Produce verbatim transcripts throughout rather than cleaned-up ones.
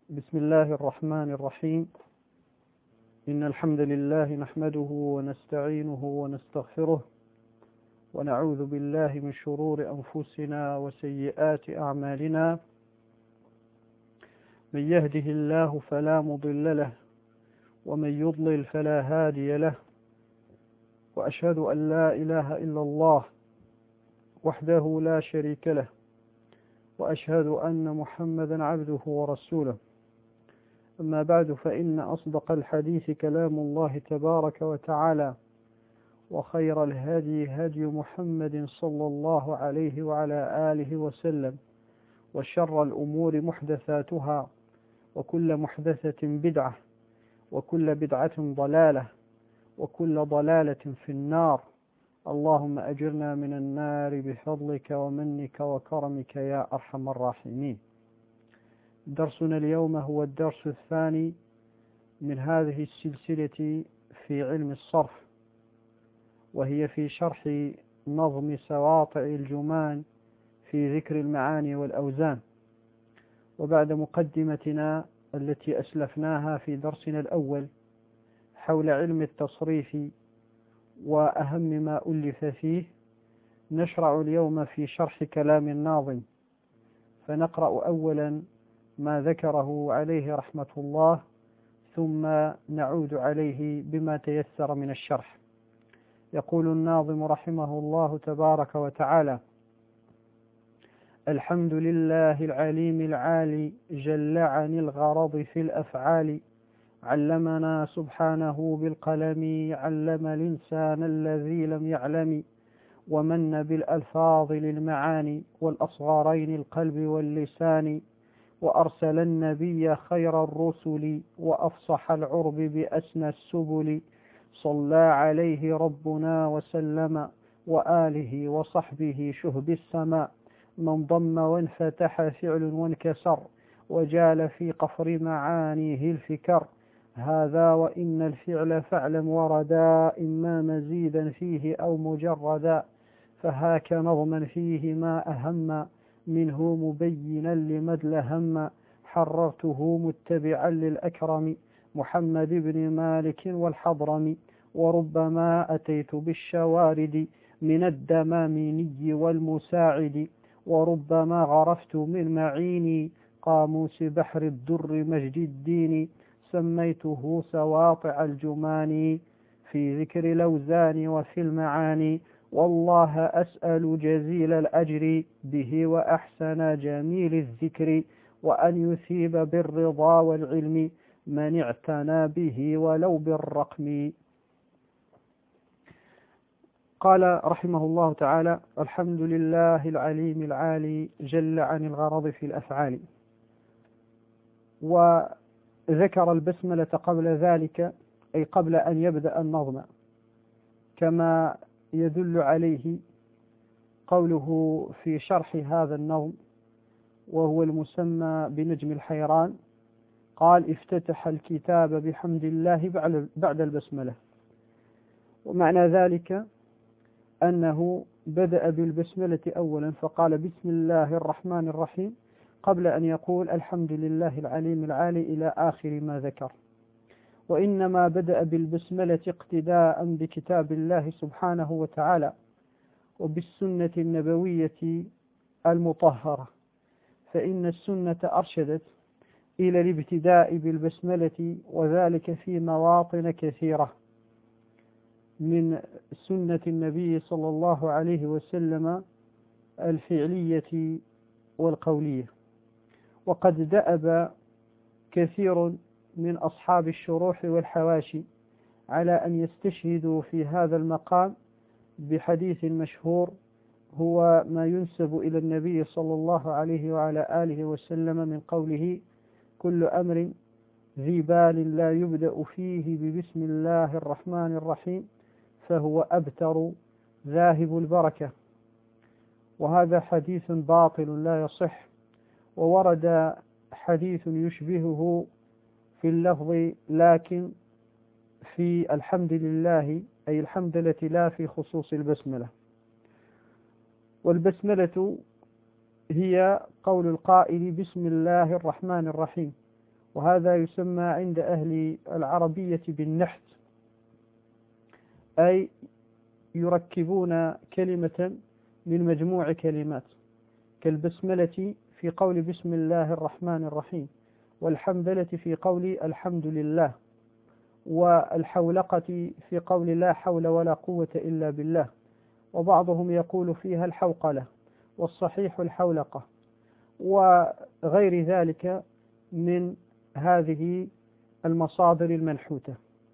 بسم الله الرحمن الرحيم. إن الحمد لله نحمده ونستعينه ونستغفره ونعوذ بالله من شرور أنفسنا وسيئات أعمالنا. من يهده الله فلا مضل له ومن يضلل فلا هادي له، وأشهد أن لا إله إلا الله وحده لا شريك له، وأشهد أن محمدا عبده ورسوله. أما بعد، فإن أصدق الحديث كلام الله تبارك وتعالى، وخير الهدي هدي محمد صلى الله عليه وعلى آله وسلم، وشر الأمور محدثاتها، وكل محدثة بدعة، وكل بدعة ضلالة، وكل ضلالة في النار. اللهم أجرنا من النار بفضلك ومنك وكرمك يا أرحم الراحمين. درسنا اليوم هو الدرس الثاني من هذه السلسلة في علم الصرف، وهي في شرح نظم سواطع الجمان في ذكر المعاني والأوزان. وبعد مقدمتنا التي أسلفناها في درسنا الأول حول علم التصريف وأهم ما ألف فيه، نشرع اليوم في شرح كلام الناظم، فنقرأ أولا ما ذكره عليه رحمة الله، ثم نعود عليه بما تيسر من الشرح. يقول الناظم رحمه الله تبارك وتعالى: الحمد لله العليم العالي، جل عن الغرض في الأفعال، علمنا سبحانه بالقلم، علم الإنسان الذي لم يعلم، ومن بالألفاظ للمعاني، والأصغرين القلب واللسان، وأرسل النبي خير الرسل، وأفصح العرب بأسنى السبل، صلى عليه ربنا وسلم، وآله وصحبه شهب السماء، من ضم وانفتح فعل وانكسر، وجال في قفر معانيه الفكر، هذا وإن الفعل فاعلم وردا، إما مزيدا فيه أو مجردا، فهاك نظما فيه ما أهم، منه مبينا لمد لهم، حررته متبعا للأكرم، محمد بن مالك والحضرم، وربما أتيت بالشوارد من الدماميني والمساعد، وربما غرفت من معيني قاموس بحر الدر مجد الدين، سميته سواطع الجمان في ذكر الأوزان وفي المعاني، والله أسأل جزيل الأجر به وأحسن جميل الذكر، وأن يثيب بالرضا والعلم من اعتنى به ولو بالرقم. قال رحمه الله تعالى: الحمد لله العليم العالي، جل عن الغرض في الأفعال. وذكر البسملة قبل ذلك، أي قبل أن يبدأ النظم، كما يدل عليه قوله في شرح هذا النظم، وهو المسمى بنجم الحيران، قال: افتتح الكتاب بحمد الله بعد البسملة. ومعنى ذلك أنه بدأ بالبسملة أولا، فقال بسم الله الرحمن الرحيم قبل أن يقول الحمد لله العليم العالي إلى آخر ما ذكر. وإنما بدأ بالبسملة اقتداء بكتاب الله سبحانه وتعالى وبالسنة النبوية المطهرة، فإن السنة أرشدت إلى الابتداء بالبسملة، وذلك في مواطن كثيرة من سنة النبي صلى الله عليه وسلم الفعلية والقولية. وقد دأب كثير من أصحاب الشروح والحواشي على أن يستشهدوا في هذا المقام بحديث مشهور، هو ما ينسب إلى النبي صلى الله عليه وعلى آله وسلم من قوله: كل أمر ذي بال لا يبدأ فيه ببسم الله الرحمن الرحيم فهو أبتر ذاهب البركة. وهذا حديث باطل لا يصح. وورد حديث يشبهه في اللفظ، لكن في الحمد لله، أي الحمدلة، لا في خصوص البسملة. والبسملة هي قول القائل بسم الله الرحمن الرحيم، وهذا يسمى عند أهل العربية بالنحت، أي يركبون كلمة من مجموع كلمات، كالبسملة في قول بسم الله الرحمن الرحيم، والحمدلة في قول الحمد لله، والحولقة في قول لا حول ولا قوة إلا بالله، وبعضهم يقول فيها الحوقلة، والصحيح الحولقة، وغير ذلك من هذه المصادر المنحوتة.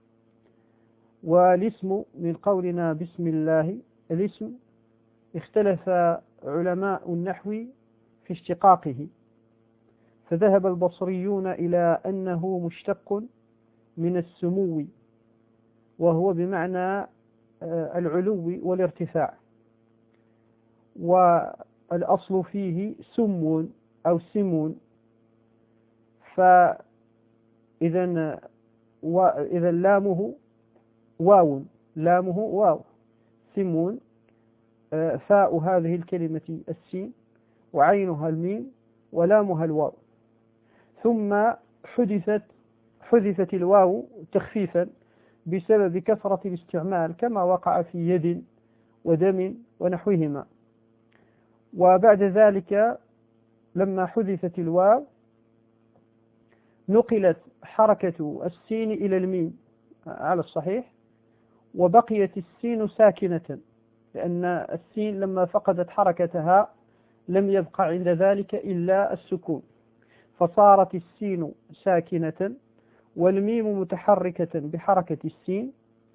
والاسم من قولنا بسم الله، الاسم اختلف علماء النحو في اشتقاقه، فذهب البصريون إلى أنه مشتق من السمو، وهو بمعنى العلو والارتفاع، والأصل فيه سم أو سمون، فإذا وإذا لامه واو، لامه واو، سمون، فاء هذه الكلمة السين، وعينها الميم، ولامها الواو. ثم حدثت حذفت الواو تخفيفا بسبب كثرة الاستعمال، كما وقع في يد ودم ونحوهما. وبعد ذلك لما حذفت الواو نقلت حركة السين إلى الميم على الصحيح، وبقيت السين ساكنة، لأن السين لما فقدت حركتها لم يبقى عند ذلك إلا السكون، فصارت السين ساكنة والميم متحركة بحركة السين.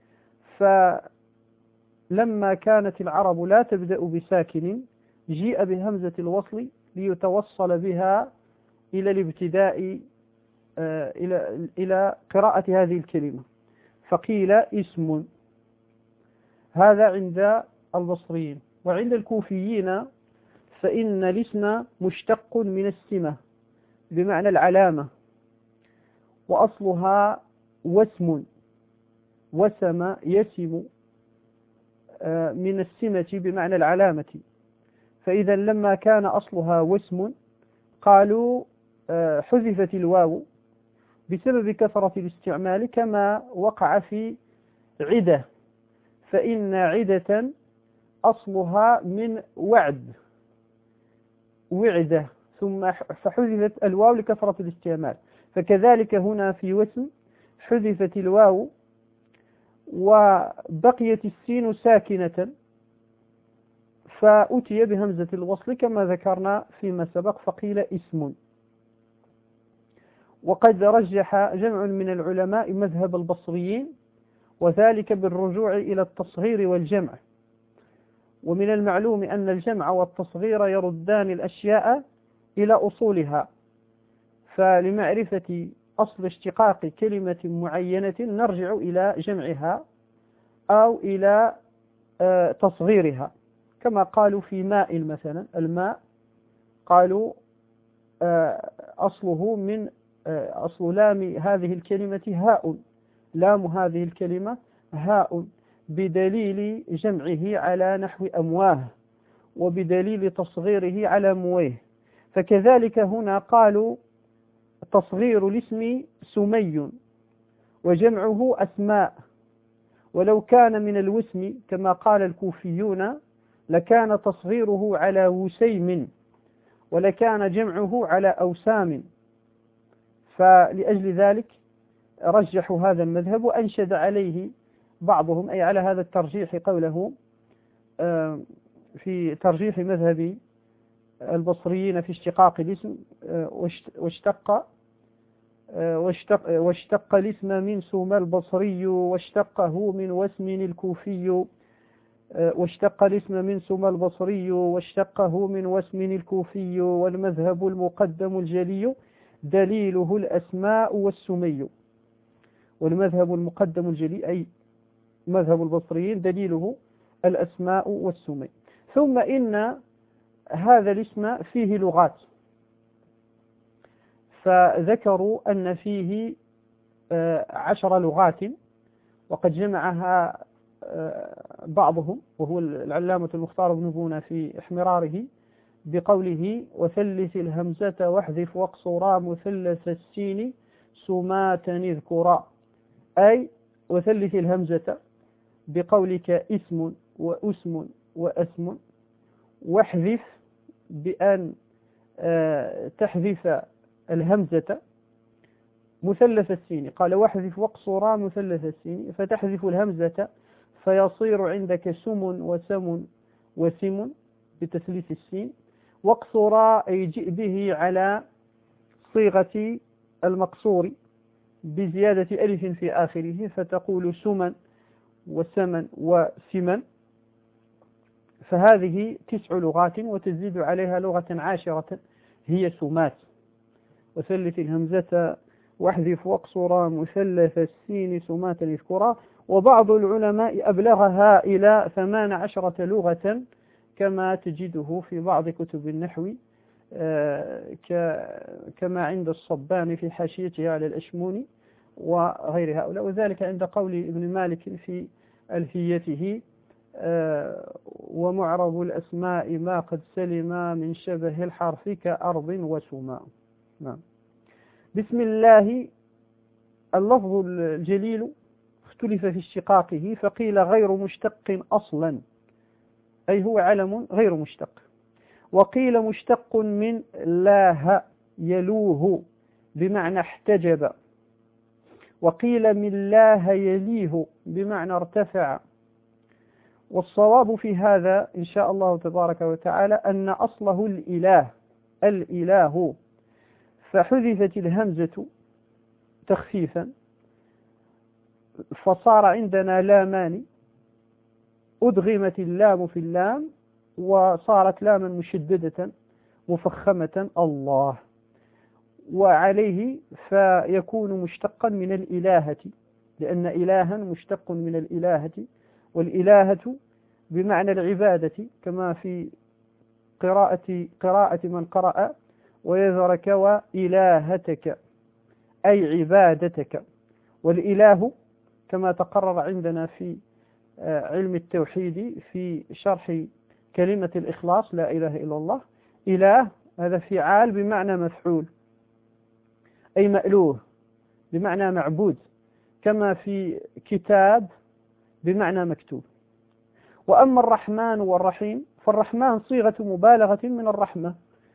فلما كانت العرب لا تبدأ بساكن جيء بهمزة الوصل ليتوصل بها إلى الابتداء إلى إلى قراءة هذه الكلمة، فقيل اسم. هذا عند البصريين. وعند الكوفيين فإن الاسم مشتق من السمة بمعنى العلامة، وأصلها وسم، وسم يسم من السمة بمعنى العلامة. فإذا لما كان أصلها وسم قالوا حذفت الواو بسبب كثرة الاستعمال، كما وقع في عدة، فإن عدة أصلها من وعد، وعدة، ثم فحذفت الواو لكثرة الاستعمال. فكذلك هنا في وسم حذفت الواو وبقيت السين ساكنة، فأتي بهمزة الوصل كما ذكرنا فيما سبق، فقيل اسم. وقد رجح جمع من العلماء مذهب البصريين، وذلك بالرجوع إلى التصغير والجمع. ومن المعلوم أن الجمع والتصغير يردان الأشياء إلى أصولها، فلمعرفة أصل اشتقاق كلمة معينة نرجع إلى جمعها أو إلى تصغيرها، كما قالوا في ماء مثلا، الماء قالوا أصله من أصل لام هذه الكلمة هاء، لام هذه الكلمة هاء، بدليل جمعه على نحو أمواه، وبدليل تصغيره على مويه. فكذلك هنا قالوا تصغير الاسم سمي وجمعه أسماء، ولو كان من الوسم كما قال الكوفيون لكان تصغيره على وسيم، ولكان جمعه على أوسام. فلأجل ذلك رجحوا هذا المذهب، وأنشد عليه بعضهم، أي على هذا الترجيح، قوله في ترجيح مذهب البصريين في اشتقاق الاسم: واشتق واشتق, واشتق الاسم من سوم البصري، واشتقه من وسم الكوفي، واشتق الاسم من سوم البصري، واشتقه من وسم الكوفي، والمذهب المقدم الجلي دليله الأسماء والسمي. والمذهب المقدم الجلي أي مذهب البصريين دليله الأسماء والسمي. ثم إن هذا الاسم فيه لغات، فذكروا أن فيه عشر لغات، وقد جمعها بعضهم وهو العلامة المختار بن بونة في احمراره بقوله: وثلث الهمزة واحذف واقصرا مثلث السين سماتا اذكرا، أي وثلث الهمزة بقولك اسم وأسم وأسم، واحذف بأن تحذف الهمزة مثلث السين. قال واحذف واقصرا مثلث السين، فتحذف الهمزة فيصير عندك سم وسم وسم بتثليث السين. واقصرا أي جئ به على صيغة المقصور بزيادة ألف في آخره، فتقول سما وسما وسما. فهذه تسع لغات، وتزيد عليها لغة عاشرة هي سمات. وثلث الهمزة واحذف واقصرا مثلث السين سماتا اذكرا. وبعض العلماء أبلغها إلى ثمان عشرة لغة كما تجده في بعض كتب النحو كما عند الصبان في حاشيته على الأشموني وغير هؤلاء، وذلك عند قول ابن مالك في ألفيته ومعرب الأسماء ما قد سلم من شبه الحرف كأرض وسماء. نعم. بسم الله اللفظ الجليل اختلف في اشتقاقه، فقيل غير مشتق أصلا، أي هو علم غير مشتق. وقيل مشتق من لاه يلوه بمعنى احتجب. وقيل من لاه يليه بمعنى ارتفع. والصواب في هذا إن شاء الله تبارك وتعالى أن أصله الإله الإله، فحذفت الهمزة تخفيفا فصار عندنا لامان، أدغمت اللام في اللام وصارت لاما مشددة مفخمة الله، وعليه فيكون مشتقا من الإلهة، لأن إلها مشتق من الإلهة، والإلهة بمعنى العبادة كما في قراءة قراءة من قرأ ويذرك وإلهتك أي عبادتك. والإله كما تقرر عندنا في علم التوحيد في شرح كلمة الإخلاص لا إله إلا الله، إله هذا فعال بمعنى مفعول أي مألوه بمعنى معبود، كما في كتاب بمعنى مكتوب. وأما الرحمن والرحيم فالرحمن صيغة مبالغة من الرحمة،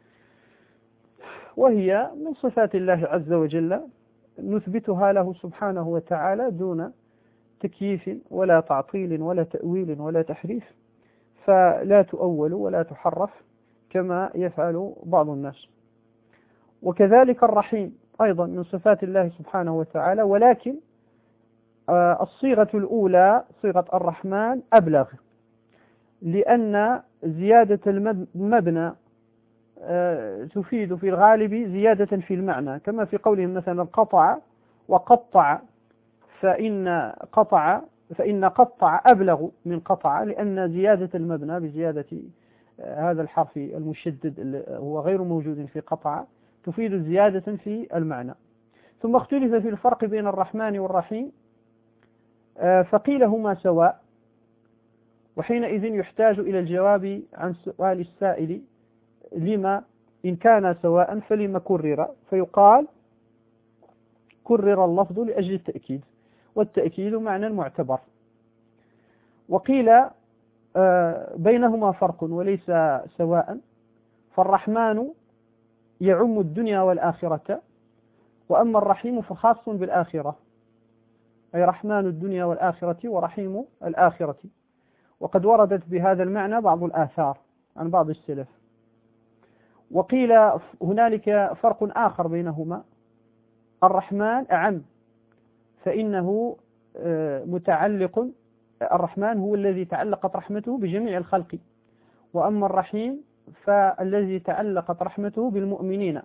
وهي من صفات الله عز وجل نثبتها له سبحانه وتعالى دون تكييف ولا تعطيل ولا تأويل ولا تحريف، فلا تؤول ولا تحرف كما يفعل بعض الناس. وكذلك الرحيم أيضا من صفات الله سبحانه وتعالى، ولكن الصيغة الأولى صيغة الرحمن أبلغ، لأن زيادة المبنى تفيد في الغالب زيادة في المعنى، كما في قولهم مثلا قطع وقطع، فإن قطع فإن قطع أبلغ من قطع، لأن زيادة المبنى بزيادة هذا الحرف المشدد هو غير موجود في قطع تفيد زيادة في المعنى. ثم اختلف في الفرق بين الرحمن والرحيم، فقيل هما سواء، وحينئذ يحتاج إلى الجواب عن سؤال السائل لما إن كان سواء فلما كرر، فيقال كرر اللفظ لأجل التأكيد، والتأكيد معنى معتبر. وقيل بينهما فرق وليس سواء، فالرحمن يعم الدنيا والآخرة، وأما الرحيم فخاص بالآخرة، أي رحمن الدنيا والآخرة ورحيم الآخرة. وقد وردت بهذا المعنى بعض الآثار عن بعض السلف. وقيل هنالك فرق آخر بينهما، الرحمن أعم، فإنه متعلق، الرحمن هو الذي تعلقت رحمته بجميع الخلق، وأما الرحيم فالذي تعلقت رحمته بالمؤمنين.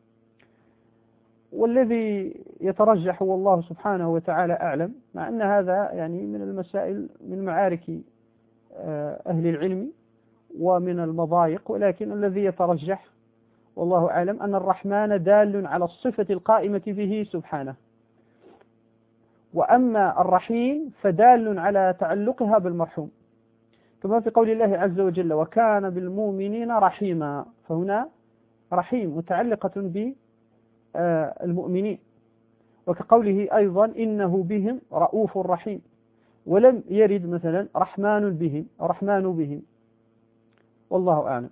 والذي يترجح والله سبحانه وتعالى أعلم، مع أن هذا يعني من المسائل من معارك أهل العلم ومن المضايق، ولكن الذي يترجح والله أعلم أن الرحمن دال على الصفة القائمة به سبحانه، وأما الرحيم فدال على تعلقها بالمرحوم، كما في قول الله عز وجل وكان بالمؤمنين رحيما، فهنا رحيم متعلقة بالمؤمنين. وكقوله أيضا إنه بهم رؤوف رحيم، ولم يرد مثلا رحمن بهم رحمن بهم، والله أعلم.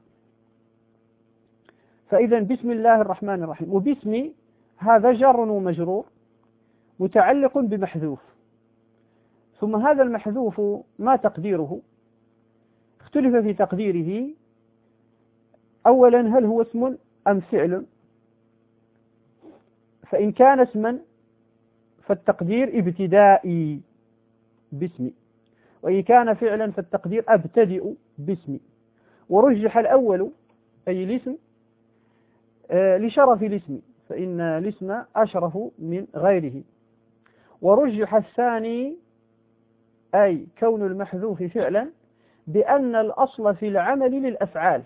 فإذا بسم الله الرحمن الرحيم، وباسم هذا جر ومجرور متعلق بمحذوف، ثم هذا المحذوف ما تقديره؟ اختلف في تقديره. أولا هل هو اسم أم فعل؟ فإن كان اسما فالتقدير ابتدائي باسمي، وإن كان فعلا فالتقدير أبتدئ باسمي. ورجح الأول أي الاسم آه لشرف الاسم، فإن الاسم أشرف من غيره. ورجح الثاني أي كون المحذوف فعلا بأن الأصل في العمل للأفعال،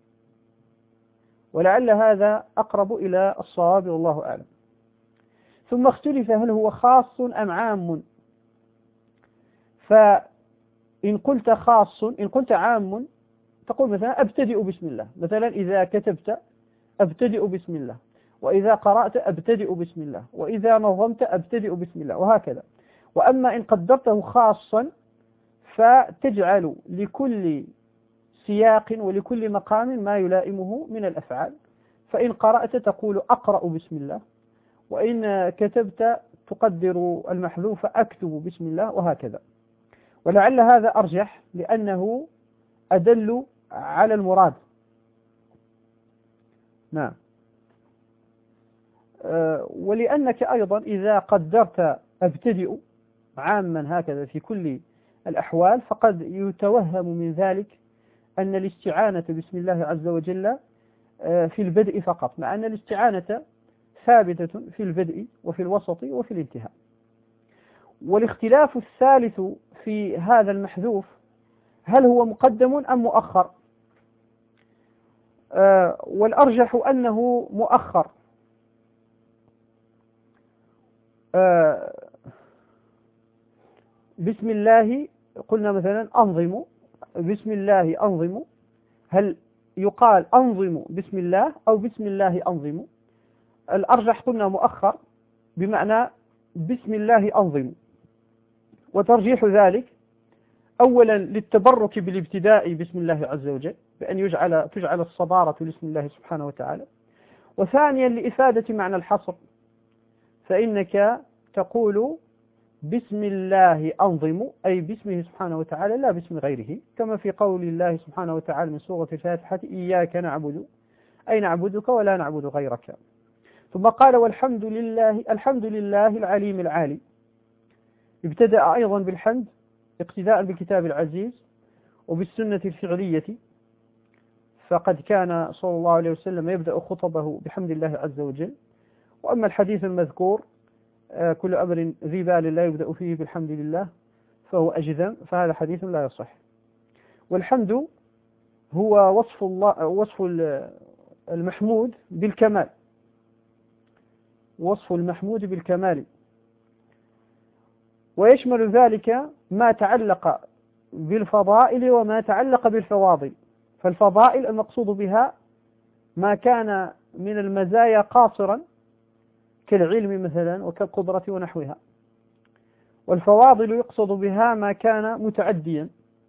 ولعل هذا أقرب إلى الصواب والله أعلم. ثم اختلف هل هو خاص أم عام. فإن قلت خاص، إن قلت عام تقول مثلا أبتدئ بسم الله، مثلا إذا كتبت أبتدئ بسم الله، وإذا قرأت أبتدئ بسم الله، وإذا نظمت أبتدئ بسم الله، وهكذا. وأما إن قدرته خاصا فتجعل لكل سياق ولكل مقام ما يلائمه من الأفعال. فإن قرأت تقول أقرأ بسم الله، وإن كتبت تقدر المحذوف أكتب بسم الله، وهكذا. ولعل هذا أرجح لأنه أدل على المراد. نعم. أه ولأنك أيضا إذا قدرت أبتدئ عاما هكذا في كل الأحوال فقد يتوهم من ذلك أن الاستعانة بسم الله عز وجل في البدء فقط، مع أن الاستعانة ثابتة في البدء وفي الوسط وفي الانتهاء. والاختلاف الثالث في هذا المحذوف هل هو مقدم أم مؤخر؟ آه والأرجح أنه مؤخر. آه بسم الله قلنا مثلا أنظم، بسم الله أنظم، هل يقال أنظم بسم الله أو بسم الله أنظم؟ الأرجح قلنا مؤخر بمعنى بسم الله أنظم. وترجيح ذلك أولا للتبرك بالابتداء بسم الله عز وجل بأن يجعل تجعل الصبارة لاسم الله سبحانه وتعالى، وثانيا لإفادة معنى الحصر، فإنك تقول بسم الله أنظم أي باسمه سبحانه وتعالى لا باسم غيره، كما في قول الله سبحانه وتعالى من سورة الفاتحة إياك نعبد أي نعبدك ولا نعبد غيرك. ثم قال والحمد لله، الحمد لله العليم العالي. ابتدأ أيضا بالحمد اقتداء بالكتاب العزيز وبالسنة الفعلية، فقد كان صلى الله عليه وسلم يبدأ خطبه بحمد الله عز وجل. وأما الحديث المذكور كل أمر ذي بال لا يبدأ فيه بالحمد لله فهو أجذم، فهذا حديث لا يصح. والحمد هو وصف الله، وصف المحمود بالكمال، وصف المحمود بالكمال، ويشمل ذلك ما تعلق بالفضائل وما تعلق بالفواضل. فالفضائل المقصود بها ما كان من المزايا قاصرا كالعلم مثلا وكالقدرة ونحوها، والفواضل يقصد بها ما كان متعديا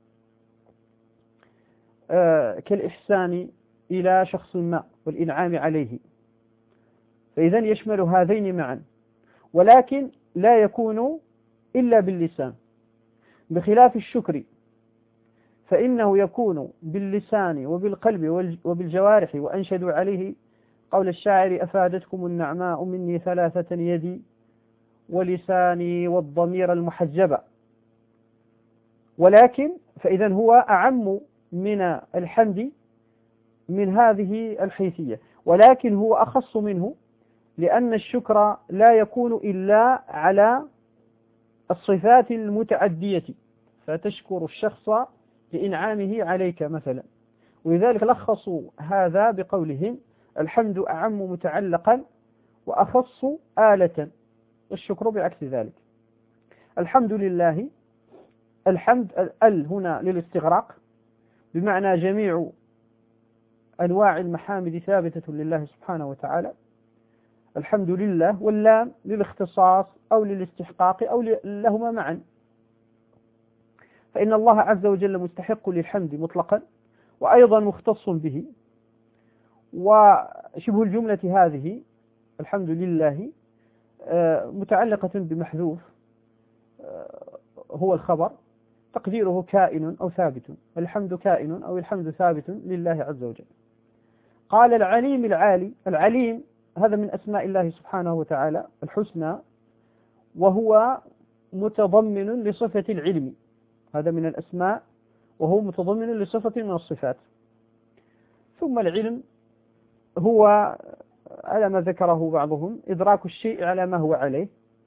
آه كالإحسان إلى شخص ما والإنعام عليه، فإذا يشمل هذين معا، ولكن لا يكون إلا باللسان، بخلاف الشكر فإنه يكون باللسان وبالقلب وبالجوارح. وأنشدوا عليه قول الشاعر أفادتكم النعماء مني ثلاثة يدي ولساني والضمير المحجبة. ولكن فإذا هو أعم من الحمد من هذه الحيثية، ولكن هو أخص منه لأن الشكر لا يكون إلا على الصفات المتعدية، فتشكر الشخص لإنعامه عليك مثلا. ولذلك لخصوا هذا بقولهم الحمد أعم متعلقا وأخص آلة، والشكر بعكس ذلك. الحمد لله، الحمد ال هنا للاستغراق بمعنى جميع أنواع المحامد ثابتة لله سبحانه وتعالى. الحمد لله، واللام للاختصاص أو للاستحقاق أو لهما معا، فإن الله عز وجل مستحق للحمد مطلقا وأيضا مختص به. وشبه الجملة هذه الحمد لله متعلقة بمحذوف هو الخبر، تقديره كائن أو ثابت، الحمد كائن أو الحمد ثابت لله عز وجل. قال العليم العالي، العليم هذا من أسماء الله سبحانه وتعالى الحسنى، وهو متضمن لصفة العلم، هذا من الأسماء وهو متضمن لصفة من الصفات. ثم العلم هو على ما ذكره بعضهم إدراك الشيء على ما هو عليه،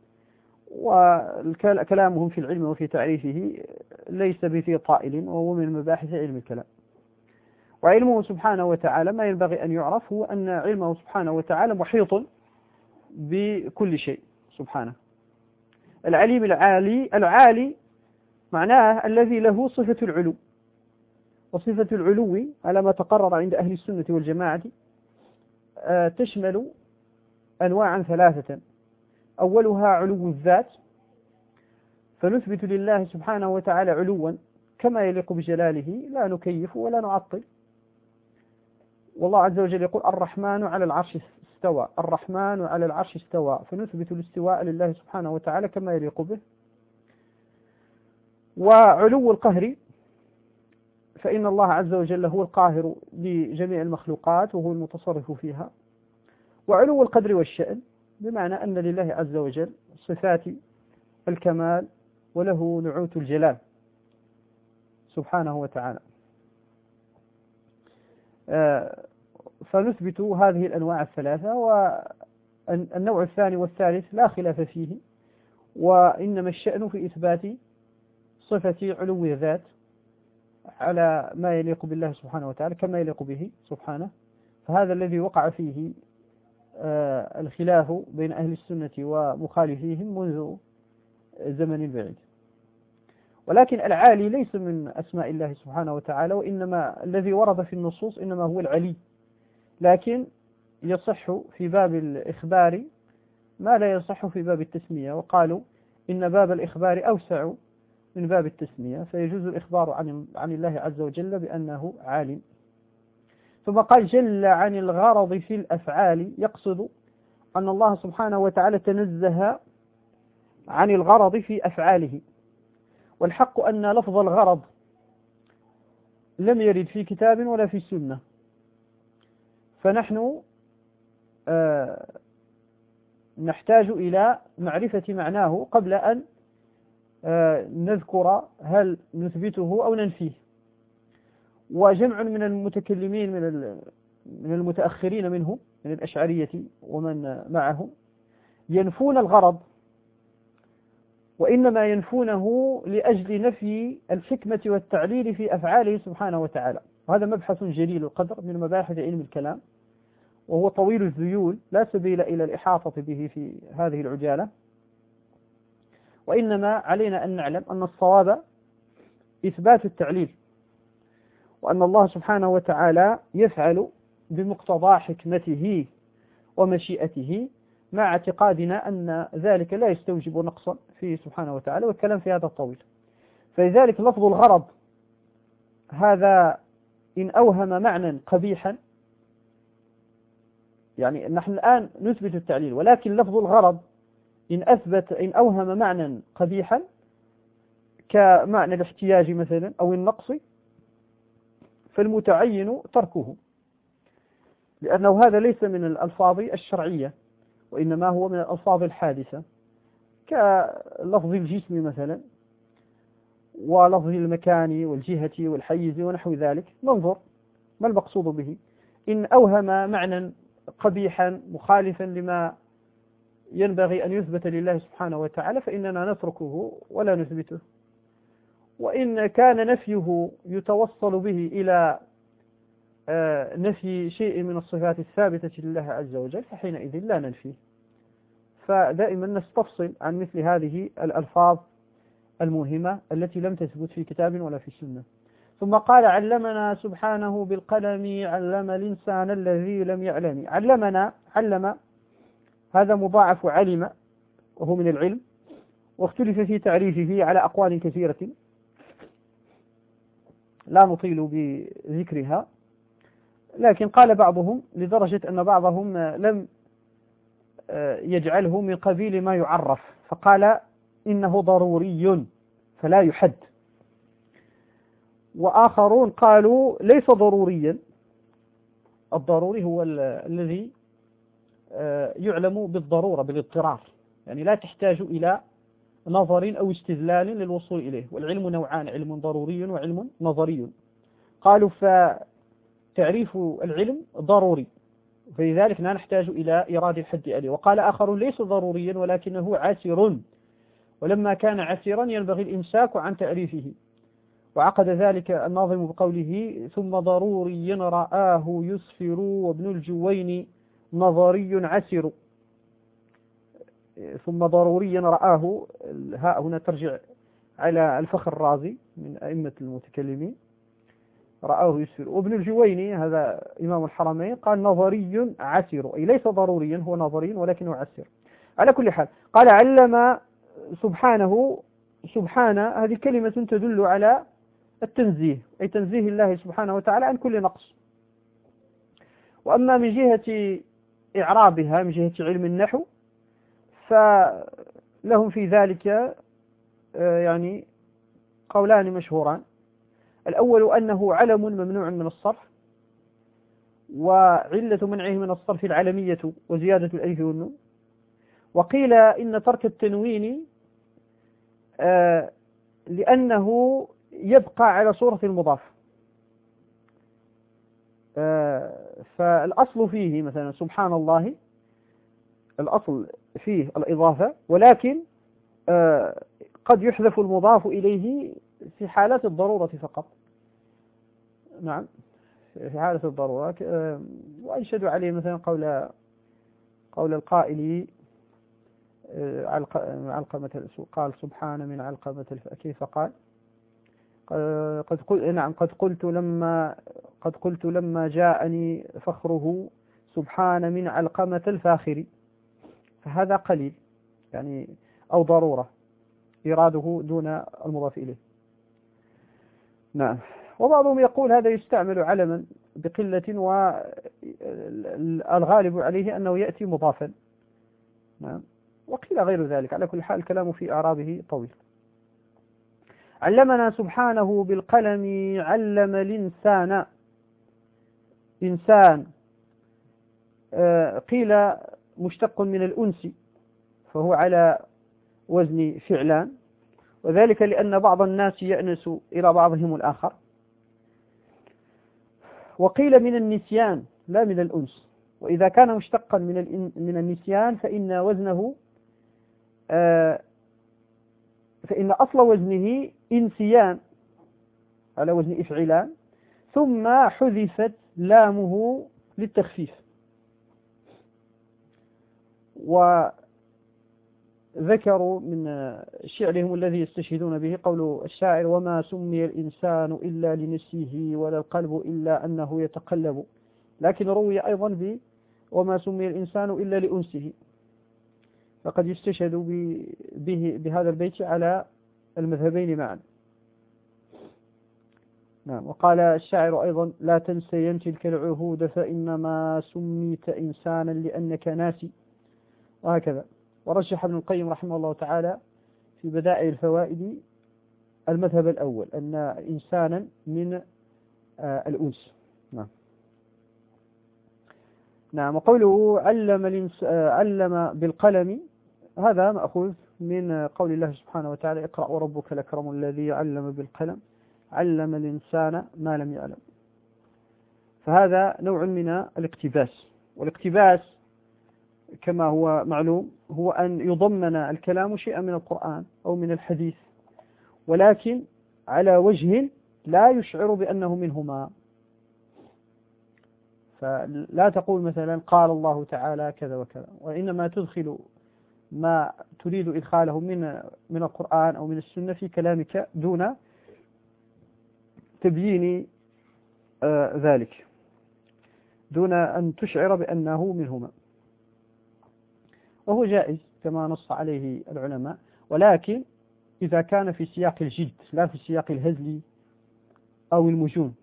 وكلامهم في العلم وفي تعريفه ليس بذي طائل، وهو من مباحث علم الكلام. وعلمه سبحانه وتعالى ما ينبغي أن يعرف هو أن علمه سبحانه وتعالى محيط بكل شيء سبحانه. العليم العالي، العالي معناه الذي له صفة العلو، وصفة العلو على ما تقرر عند أهل السنة والجماعة تشمل أنواعا ثلاثة. أولها علو الذات، فنثبت لله سبحانه وتعالى علوا كما يليق بجلاله، لا نكيف ولا نعطل. والله عز وجل يقول الرحمن على العرش استوى، الرحمن على العرش استوى، فنثبت الاستواء لله سبحانه وتعالى كما يليق به. وعلو القهر، فإن الله عز وجل هو القاهر لجميع المخلوقات وهو المتصرف فيها. وعلو القدر والشأن، بمعنى أن لله عز وجل صفات الكمال وله نعوت الجلال سبحانه وتعالى. فنثبت هذه الأنواع الثلاثة. والنوع الثاني والثالث لا خلاف فيه، وإنما الشأن في إثبات صفة علو الذات على ما يليق بالله سبحانه وتعالى كما يليق به سبحانه. فهذا الذي وقع فيه الخلاف بين أهل السنة ومخالفيهم منذ زمن بعيد. ولكن العالي ليس من أسماء الله سبحانه وتعالى، وإنما الذي ورد في النصوص إنما هو العلي، لكن يصح في باب الإخبار ما لا يصح في باب التسمية، وقالوا إن باب الإخبار أوسع من باب التسمية، فيجوز الإخبار عن عن الله عز وجل بأنه عالم. ثم قال جل عن الغرض في الأفعال، يقصد أن الله سبحانه وتعالى تنزه عن الغرض في أفعاله. والحق أن لفظ الغرض لم يرد في كتاب ولا في سنة، فنحن آه نحتاج إلى معرفة معناه قبل أن آه نذكر هل نثبته أو ننفيه. وجمع من المتكلمين من من المتأخرين منهم من الأشعرية ومن معهم ينفون الغرض، وإنما ينفونه لأجل نفي الحكمة والتعليل في أفعاله سبحانه وتعالى. وهذا مبحث جليل القدر من مباحث علم الكلام، وهو طويل الذيول لا سبيل إلى الإحاطة به في هذه العجالة. وإنما علينا أن نعلم أن الصواب إثبات التعليل، وأن الله سبحانه وتعالى يفعل بمقتضى حكمته ومشيئته، مع اعتقادنا أن ذلك لا يستوجب نقصا فيه سبحانه وتعالى، والكلام في هذا الطويل. فلذلك لفظ الغرض هذا إن أوهم معنى قبيحا، يعني نحن الآن نثبت التعليل، ولكن لفظ الغرض إن أثبت إن أوهم معنى قبيحا كمعنى الاحتياج مثلا أو النقص، فالمتعين تركه، لأنه هذا ليس من الألفاظ الشرعية، وإنما هو من الألفاظ الحادثة، كلفظ الجسم مثلا ولفظ المكان والجهة والحيز ونحو ذلك. ننظر ما المقصود به. إن أوهم معنى قبيحا مخالفا لما ينبغي أن يثبت لله سبحانه وتعالى فإننا نتركه ولا نثبته. وإن كان نفيه يتوصل به إلى نفي شيء من الصفات الثابتة لله عز وجل فحينئذ لا ننفيه. فدائما نستفصل عن مثل هذه الألفاظ المهمة التي لم تثبت في كتاب ولا في سنة. ثم قال علمنا سبحانه بالقلم علم الإنسان الذي لم يعلم. علمنا، علم هذا مضاعف علم وهو من العلم، واختلف في تعريفه على أقوال كثيرة لا نطيل بذكرها، لكن قال بعضهم لدرجة أن بعضهم لم يجعله من قبيل ما يعرف، فقال إنه ضروري فلا يحد. وآخرون قالوا ليس ضروريا، الضروري هو الذي يعلم بالضرورة بالاضطرار، يعني لا تحتاج إلى نظر أو استدلال للوصول إليه، والعلم نوعان، علم ضروري وعلم نظري. قالوا فتعريف العلم ضروري، فلذلك لا نحتاج إلى إيراد الحد عليه. وقال آخر ليس ضروريا ولكنه عسر، ولما كان عسيرا ينبغي الإمساك عن تعريفه. وعقد ذلك الناظم بقوله ثم ضروري رآه يسفر وابن الجوين نظري عسر. ثم ضروريا رآه، ها هنا ترجع على الفخر الرازي من أئمة المتكلمين، رآه يسفر. وابن الجويني هذا إمام الحرمين قال نظري عسر، أي ليس ضروريا، هو نظري ولكنه عسر. على كل حال قال علم سبحانه، سبحانه هذه كلمة تدل على التنزيه، أي تنزيه الله سبحانه وتعالى عن كل نقص. وأما من جهة إعرابها من جهة علم النحو فلهم في ذلك يعني قولان مشهوران. الأول أنه علم ممنوع من الصرف، وعلة منعه من الصرف العلمية وزيادة الألف والنون. وقيل إن ترك التنوين لأنه يبقى على صورة المضاف، فالأصل فيه مثلا سبحان الله الأصل فيه الإضافة، ولكن قد يحذف المضاف إليه في حالات الضرورة فقط. نعم في حالة الضرورة. وأنشد عليه مثلا قول قول القائل علقمة، قال سبحان من علقمة، كيف قال قد قلت نعم قد قلت لما قد قلت لما جاءني فخره سبحان من علقمة الفاخر. فهذا قليل يعني أو ضرورة إراده دون المضاف إليه. نعم. وبعضهم يقول هذا يستعمل علما بقلة، والغالب عليه أنه يأتي مضافا. نعم. وقيل غير ذلك. على كل حال الكلام في أعرابه طويل. علمنا سبحانه بالقلم علم الإنسان. إنسان قيل مشتق من الأنس، فهو على وزن فعلان، وذلك لأن بعض الناس يأنس إلى بعضهم الآخر. وقيل من النسيان لا من الأنس، وإذا كان مشتقا من من النسيان فإن وزنه فإن أصل وزنه إنسيان على وزن إفعلان، ثم حذفت لامه للتخفيف. وذكروا من شعرهم الذي يستشهدون به قول الشاعر وما سمي الإنسان إلا لنسيه ولا القلب إلا أنه يتقلب، لكن روي أيضا ب وما سمي الإنسان إلا لأنسه، فقد يستشهد به بهذا البيت على المذهبين معا. نعم. وقال الشاعر أيضا لا تنسين تلك العهود فإنما سميت إنسانا لأنك ناسي، وهكذا. ورجح ابن القيم رحمه الله تعالى في بدائع الفوائد المذهب الأول أن إنسانا من الأنس. نعم. نعم. وقوله علم علم بالقلم هذا مأخوذ من قول الله سبحانه وتعالى اقرأ وربك الأكرم الذي علم بالقلم علم الإنسان ما لم يعلم. فهذا نوع من الاقتباس، والاقتباس كما هو معلوم هو أن يضمن الكلام شيئا من القرآن أو من الحديث، ولكن على وجه لا يشعر بأنه منهما. فلا تقول مثلا قال الله تعالى كذا وكذا، وإنما تدخل ما تريد إدخاله من من القرآن أو من السنة في كلامك دون تبيين آه ذلك، دون أن تشعر بأنه منهما. وهو جائز كما نص عليه العلماء، ولكن إذا كان في سياق الجد لا في سياق الهزل أو المجون.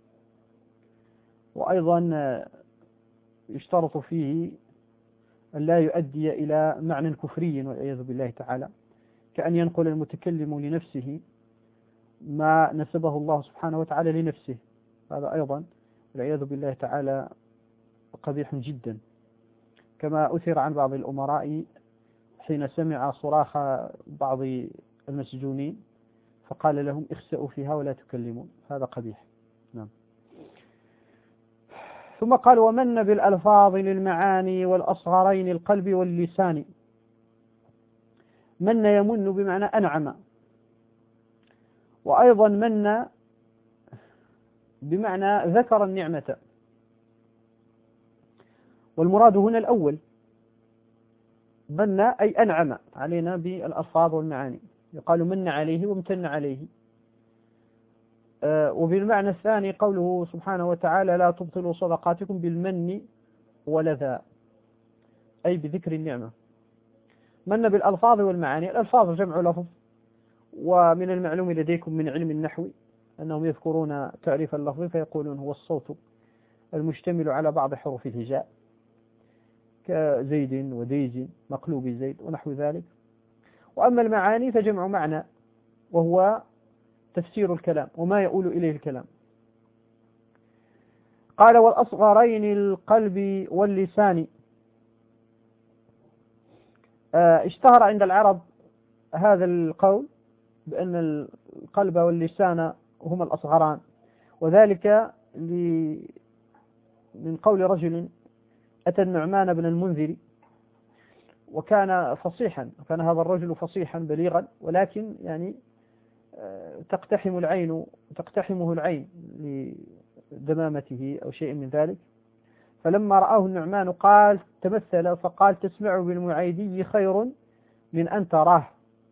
وأيضا يشترط فيه أن لا يؤدي إلى معنى كفري والعياذ بالله تعالى، كأن ينقل المتكلم لنفسه ما نسبه الله سبحانه وتعالى لنفسه، هذا أيضا والعياذ بالله تعالى قبيح جدا، كما أثر عن بعض الأمراء حين سمع صراخ بعض المسجونين فقال لهم اخسئوا فيها ولا تكلمون، هذا قبيح. نعم. ثم قال ومن بالألفاظ للمعاني والأصغرين القلب واللسان. من يمن بمعنى أنعم، وأيضا من بمعنى ذكر النعمة، والمراد هنا الأول، من أي أنعم علينا بالألفاظ والمعاني، يقال من عليه وامتن عليه. آه وبالمعنى الثاني قوله سبحانه وتعالى لا تبطلوا صدقاتكم بالمن ولذا، أي بذكر النعمة. من بالألفاظ والمعاني، الألفاظ جمع لفظ، ومن المعلوم لديكم من علم النحو أنهم يذكرون تعريف اللفظ فيقولون هو الصوت المشتمل على بعض حروف الهجاء كزيد وديج مقلوب زيد ونحو ذلك. وأما المعاني فجمع معنى، وهو تفسير الكلام وما يؤول إليه الكلام. قال والأصغرين القلب واللسان. اشتهر عند العرب هذا القول بأن القلب واللسان هما الأصغران، وذلك من قول رجل أتى النعمان بن المنذر وكان فصيحا، وكان هذا الرجل فصيحا بليغا، ولكن يعني تقتحم العين تقتحمه العين لدمامته أو شيء من ذلك. فلما رآه النعمان قال تمثل فقال تسمع بالمعيدي خير من أن تراه.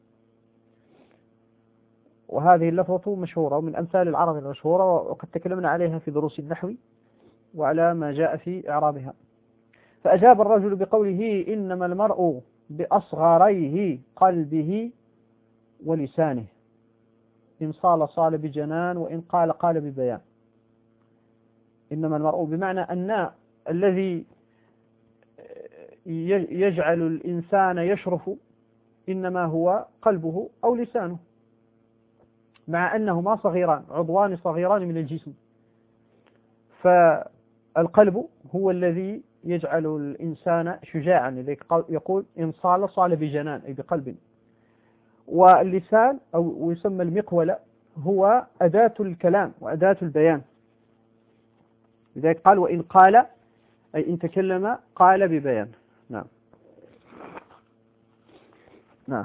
وهذه اللفظة مشهورة ومن أمثال العرب المشهورة، وقد تكلمنا عليها في دروس النحو وعلى ما جاء في إعرابها. فأجاب الرجل بقوله إنما المرء بأصغريه قلبه ولسانه، إن صال صال بجنان وإن قال قال ببيان. إنما المرء بمعنى أن الذي يجعل الإنسان يشرف إنما هو قلبه أو لسانه، مع أنهما صغيران، عضوان صغيران من الجسم. فالقلب هو الذي يجعل الإنسان شجاعا، يقول إن صال صال بجنان أي بقلب. واللسان أو يسمى المقولة هو أداة الكلام وأداة البيان، لذلك قال وإن قال أي إن تكلم قال ببيان. نعم نعم.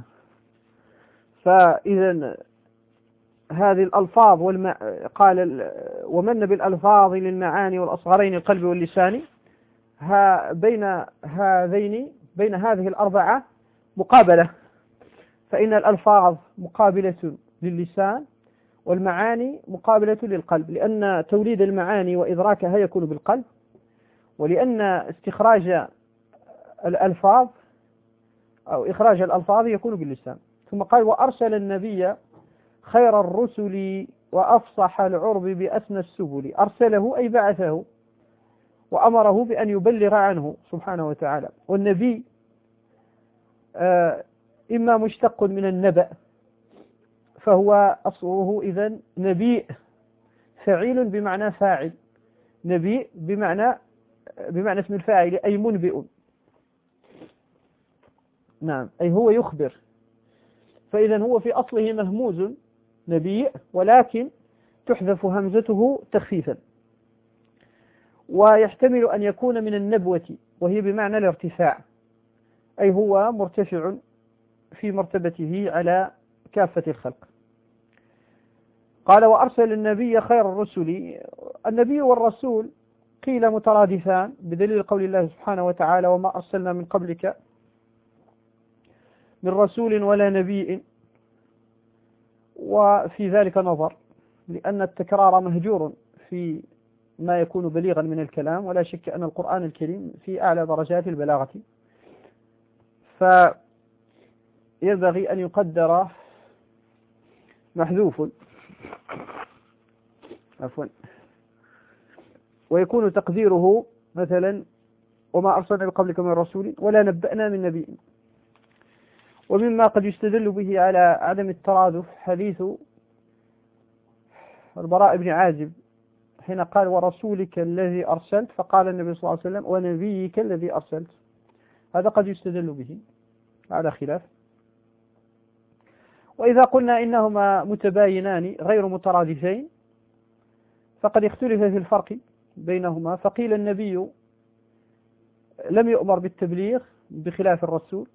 فإذا هذه الألفاظ والم... قال ومن بالألفاظ للمعاني والأصغرين القلب واللسان، ها بين هذين بين هذه الأربعة مقابلة، فإن الألفاظ مقابلة للسان والمعاني مقابلة للقلب، لأن توليد المعاني وإدراكها يكون بالقلب، ولأن استخراج الألفاظ أو إخراج الألفاظ يكون باللسان. ثم قال وأرسل النبي خير الرسل وأفصح العرب بأسنى السبل. أرسله أي بعثه وأمره بأن يبلغ عنه سبحانه وتعالى. والنبي آه إما مشتق من النبأ فهو أصله إذن نبيء، فعيل بمعنى فاعل، نبيء بمعنى بمعنى اسم الفاعل أي منبئ. نعم أي هو يخبر، فإذا هو في أصله مهموز نبيء، ولكن تحذف همزته تخفيفا. ويحتمل أن يكون من النبوة وهي بمعنى الارتفاع، أي هو مرتفع في مرتبته على كافة الخلق. قال وأرسل النبي خير الرسل. النبي والرسول قيل مترادفان بدليل قول الله سبحانه وتعالى وما أرسلنا من قبلك من رسول ولا نبي، وفي ذلك نظر، لأن التكرار مهجور في ما يكون بليغا من الكلام، ولا شك أن القرآن الكريم في أعلى درجات البلاغة. فينبغي أن يقدر محذوف عفوا ويكون تقديره مثلا وما أرسلنا بقبلك من رسول ولا نبأنا من نبي. ومما قد يستدل به على عدم الترادف حديث البراء بن عازب حين قال ورسولك الذي أرسلت، فقال النبي صلى الله عليه وسلم ونبيك الذي أرسلت. هذا قد يستدل به على خلاف. وإذا قلنا إنهما متباينان غير مترادفين فقد اختلف في الفرق بينهما، فقيل النبي لم يؤمر بالتبليغ بخلاف الرسول،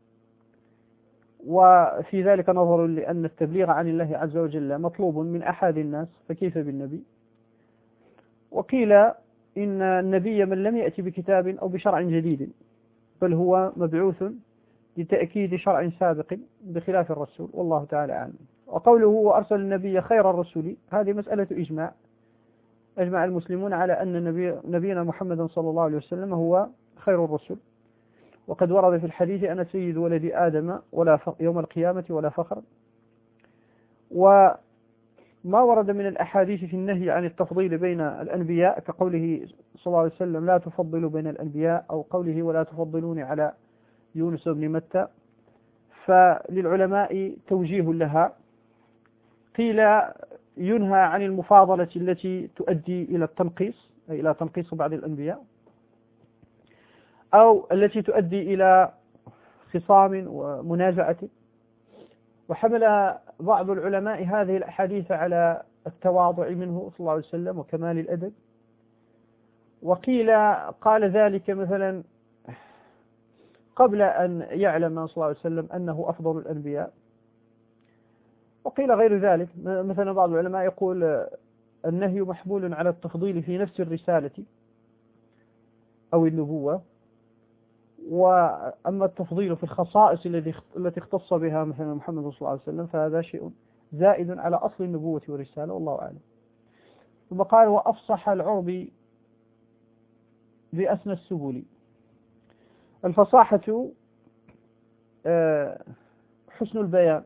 وفي ذلك نظر لأن التبليغ عن الله عز وجل مطلوب من أحد الناس فكيف بالنبي. وقيل إن النبي من لم يأتي بكتاب أو بشرع جديد بل هو مبعوث لتأكيد شرع سابق بخلاف الرسول، والله تعالى أعلم. وقوله وأرسل النبي خير الرسل هذه مسألة إجماع، أجمع المسلمون على أن نبي نبينا محمد صلى الله عليه وسلم هو خير الرسل. وقد ورد في الحديث أنا سيد ولد آدم ولا يوم القيامة ولا فخر. وما ورد من الأحاديث في النهي عن التفضيل بين الأنبياء كقوله صلى الله عليه وسلم لا تفضلوا بين الأنبياء، أو قوله ولا تفضلوني على يونس بن متى، فللعلماء توجيه لها. قيل ينهى عن المفاضلة التي تؤدي إلى التنقيص، أي إلى تنقيص بعض الأنبياء، أو التي تؤدي إلى خصام ومنازعة. وحمل بعض العلماء هذه الأحاديث على التواضع منه صلى الله عليه وسلم وكمال الأدب. وقيل قال ذلك مثلا قبل أن يعلم صلى الله عليه وسلم أنه أفضل الأنبياء. وقيل غير ذلك، مثلا بعض العلماء يقول النهي محمول على التفضيل في نفس الرسالة أو النبوة، وأما التفضيل في الخصائص التي اختص بها مثلا محمد صلى الله عليه وسلم فهذا شيء زائد على أصل النبوة والرسالة، والله أعلم. ثم قال وأفصح العرب بأسنى السبل. الفصاحة حسن البيان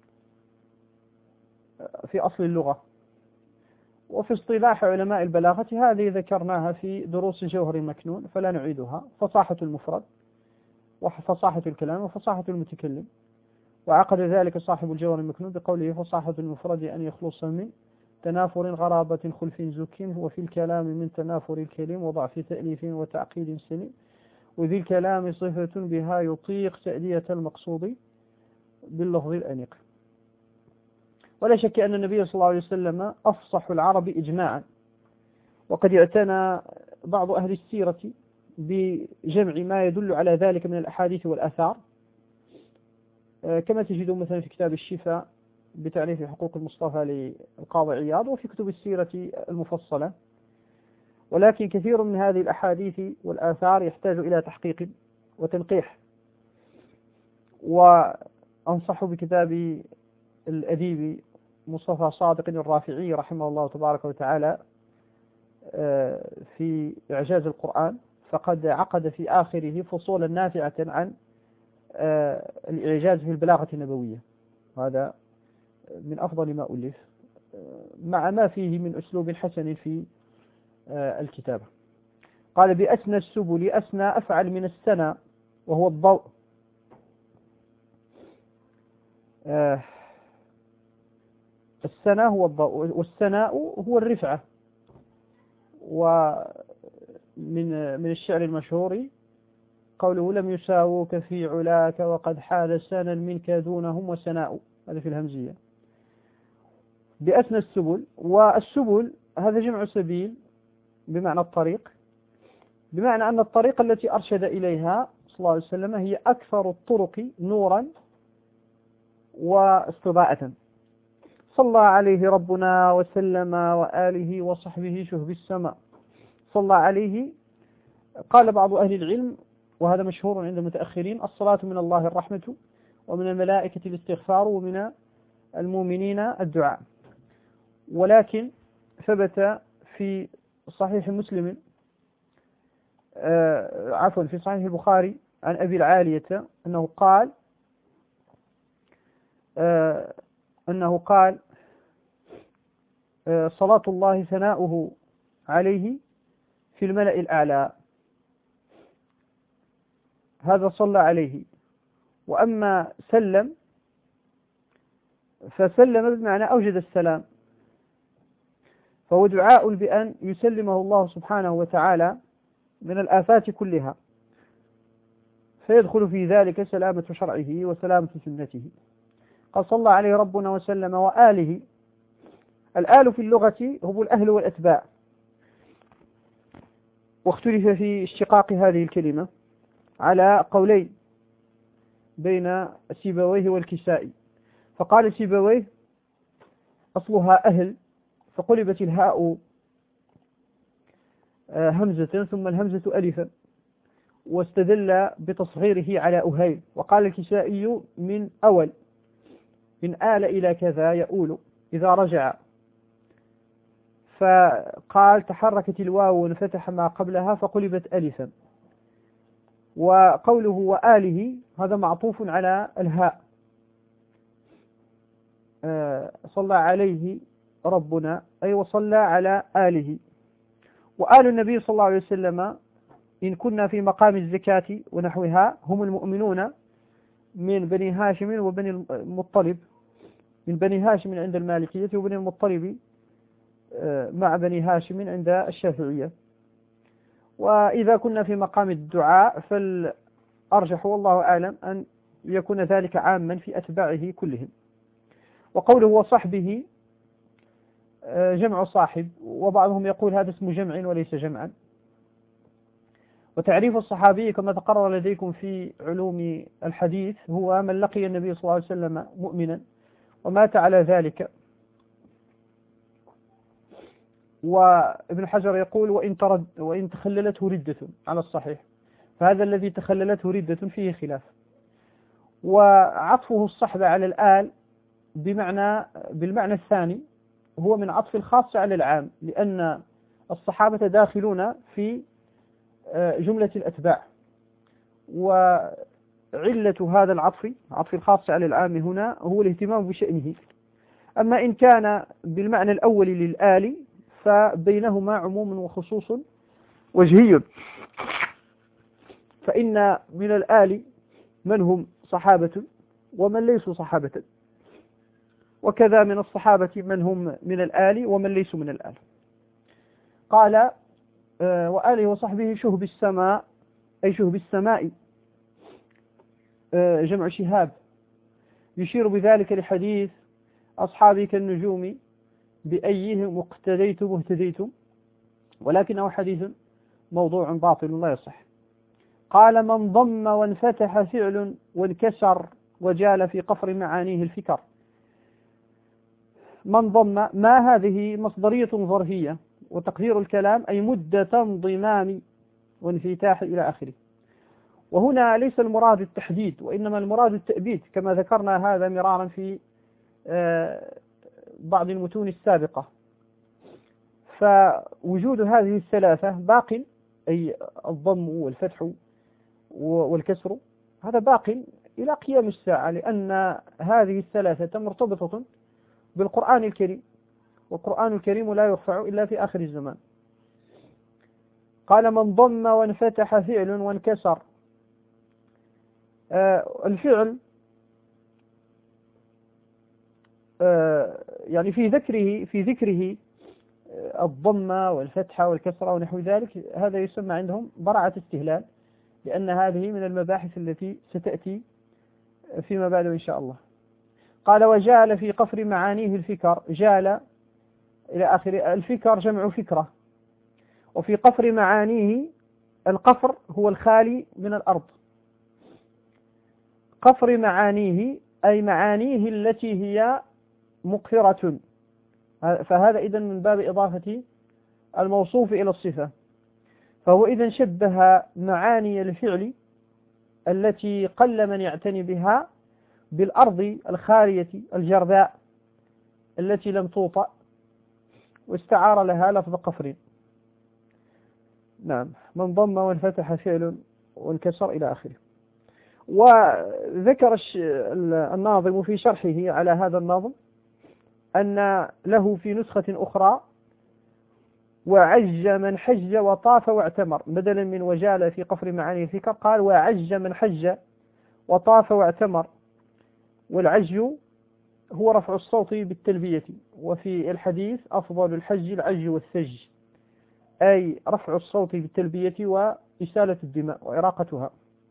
في أصل اللغة، وفي اصطلاح علماء البلاغة هذه ذكرناها في دروس جوهر مكنون فلا نعيدها. فصاحة المفرد وفصاحة الكلام وفصاحة المتكلم. وعقد ذلك صاحب الجوهر المكنون بقوله فصاحة المفرد أن يخلص من تنافر غرابة خلف زك، وفي الكلام من تنافر الكلم وضعف تأليف وتعقيد سليم، وذي الكلام صفة بها يطيق تأدية المقصود باللفظ الأنيق. ولا شك أن النبي صلى الله عليه وسلم أفصح العرب إجماعا. وقد اعتنى بعض أهل السيرة بجمع ما يدل على ذلك من الأحاديث والآثار، كما تجد مثلا في كتاب الشفاء بتعريف حقوق المصطفى للقاضي عياض، وفي كتب السيرة المفصلة. ولكن كثير من هذه الأحاديث والآثار يحتاج إلى تحقيق وتنقيح. وأنصح بكتاب الأديب مصطفى صادق الرافعي رحمه الله تبارك وتعالى في إعجاز القرآن، فقد عقد في آخره فصولا نافعة عن الإعجاز في البلاغة النبوية، وهذا من أفضل ما ألف، مع ما فيه من أسلوب حسن في الكتابة. قال بأسنى السبل، أسنى أفعل من السنى وهو الضوء. السنى هو الضوء، والسناء هو الرفعة. ومن من الشعر المشهور قوله لم يساووك في علاك وقد حال سنا منك دونهم وسناء، هذا في الهمزية. بأسنى السبل، والسبل هذا جمع سبيل بمعنى الطريق، بمعنى أن الطريق التي أرشد إليها صلى الله عليه وسلم هي أكثر الطرق نورا واستضاءة. صلى عليه ربنا وسلم وآله وصحبه شهب السماء. صلى عليه، قال بعض أهل العلم وهذا مشهور عند المتأخرين الصلاة من الله الرحمة، ومن الملائكة الاستغفار، ومن المؤمنين الدعاء. ولكن ثبت في صحيح مسلم آه عفوا في صحيح البخاري عن أبي العالية أنه قال آه أنه قال آه صلاة الله ثناؤه عليه في الملأ الأعلى. هذا صلى عليه. وأما سلم فسلم بمعنى أوجد السلام، فهو دعاء بأن يسلمه الله سبحانه وتعالى من الآفات كلها، فيدخل في ذلك سلامة شرعه وسلامة سنته. قال صلى عليه ربنا وسلم وآله. الآل في اللغة هم الأهل والأتباع، واختلف في اشتقاق هذه الكلمة على قولين بين سيبويه والكسائي. فقال سيبويه أصلها أهل، فقلبت الهاء همزة ثم الهمزة ألفا، واستدل بتصغيره على أهيل. وقال الكسائي من أول، من آل إلى كذا يؤول إذا رجع، فقال تحركت الواو وانفتح ما قبلها فقلبت ألفا. وقوله وآله هذا معطوف على الهاء، صلى عليه ربنا أي وصلى على آله. وآل النبي صلى الله عليه وسلم إن كنا في مقام الزكاة ونحوها هم المؤمنون من بني هاشم وبني المطلب، من بني هاشم عند المالكية وبني المطلب مع بني هاشم عند الشافعية. وإذا كنا في مقام الدعاء فالأرجح والله أعلم أن يكون ذلك عاما في أتباعه كلهم. وقوله وصحبه جمع صاحب، وبعضهم يقول هذا اسم جمع وليس جمعا. وتعريف الصحابي كما تقرر لديكم في علوم الحديث هو من لقي النبي صلى الله عليه وسلم مؤمنا ومات على ذلك. وابن حجر يقول وإن, ترد وإن تخللته ردة على الصحيح، فهذا الذي تخللته ردة فيه خلاف. وعطفه الصحبة على الآل بمعنى بالمعنى الثاني هو من عطف الخاص على العام، لأن الصحابة داخلون في جملة الأتباع. وعلة هذا العطف، عطف الخاص على العام هنا، هو الاهتمام بشأنه. أما إن كان بالمعنى الأول للآل فبينهما عموم وخصوص وجهي، فإن من الآل من هم صحابة ومن ليسوا صحابة، وكذا من الصحابة من هم من الآل ومن ليسوا من الآل. قال وآله وصحبه شهب السماء أي شهب السماء جمع شهاب، يشير بذلك لحديث أصحابي كالنجوم بأيهم اقتديتم اهتديتم، ولكنه حديث موضوع باطل لا يصح. قال من ضم وانفتح فعل وانكسر وجال في قفر معانيه الفكر. من ضم ما هذه مصدرية ظرفية، وتقدير الكلام أي مدة انضمام وانفتاح إلى آخره. وهنا ليس المراد التحديد وإنما المراد التأبيد، كما ذكرنا هذا مرارا في بعض المتون السابقة. فوجود هذه الثلاثة باق، أي الضم والفتح والكسر، هذا باق إلى قيام الساعة، لأن هذه الثلاثة مرتبطة بالقرآن الكريم، والقرآن الكريم لا يرفع إلا في آخر الزمان. قال من ضم وانفتح فعل وانكسر. آه الفعل آه يعني في ذكره في ذكره آه الضمة والفتحة والكسرة ونحو ذلك، هذا يسمى عندهم براعة استهلال، لأن هذه من المباحث التي ستأتي فيما بعد إن شاء الله. قال وجال في قفر معانيه الفكر، جال إلى آخر. الفكر جمع فكرة. وفي قفر معانيه، القفر هو الخالي من الأرض. قفر معانيه أي معانيه التي هي مقفرة، فهذا إذن من باب إضافة الموصوف إلى الصفة. فهو إذن شبه معاني الفعل التي قل من يعتني بها بالأرض الخالية الجرداء التي لم توطأ، واستعار لها لفظ قفر. نعم. من ضم وانفتح فعل وانكسر إلى آخره. وذكر الناظم في شرحه على هذا النظم أن له في نسخة أخرى وعج من حج وطاف واعتمر، بدلا من وجال في قفر معاني الفكر قال وعج من حج وطاف واعتمر. والعج هو رفع الصوت بالتلبية، وفي الحديث أفضل الحج العج والثج، أي رفع الصوت بالتلبية وإسالة الدماء وإراقتها.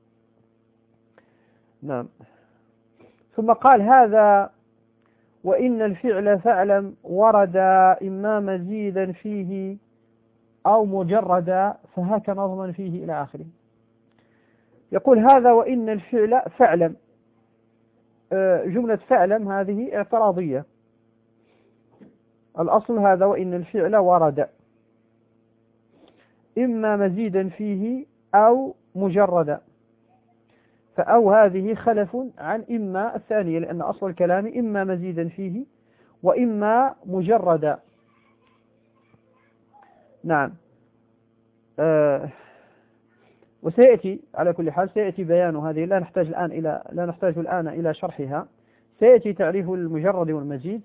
نعم. ثم قال هذا وإن الفعل فاعلم ورد إما مزيدا فيه أو مجردا فهاك نظما فيه إلى آخره. يقول هذا وإن الفعل فاعلم، جملة فاعلم هذه اعتراضية، الأصل هذا وإن الفعل ورد إما مزيدا فيه أو مجردا، فأو هذه خلف عن إما الثانية، لأن أصل الكلام إما مزيدا فيه وإما مجردا. نعم. آه وسيأتي على كل حال سيأتي بيان هذه، لا نحتاج الآن إلى لا نحتاج الآن إلى شرحها، سيأتي تعريف المجرد والمزيد.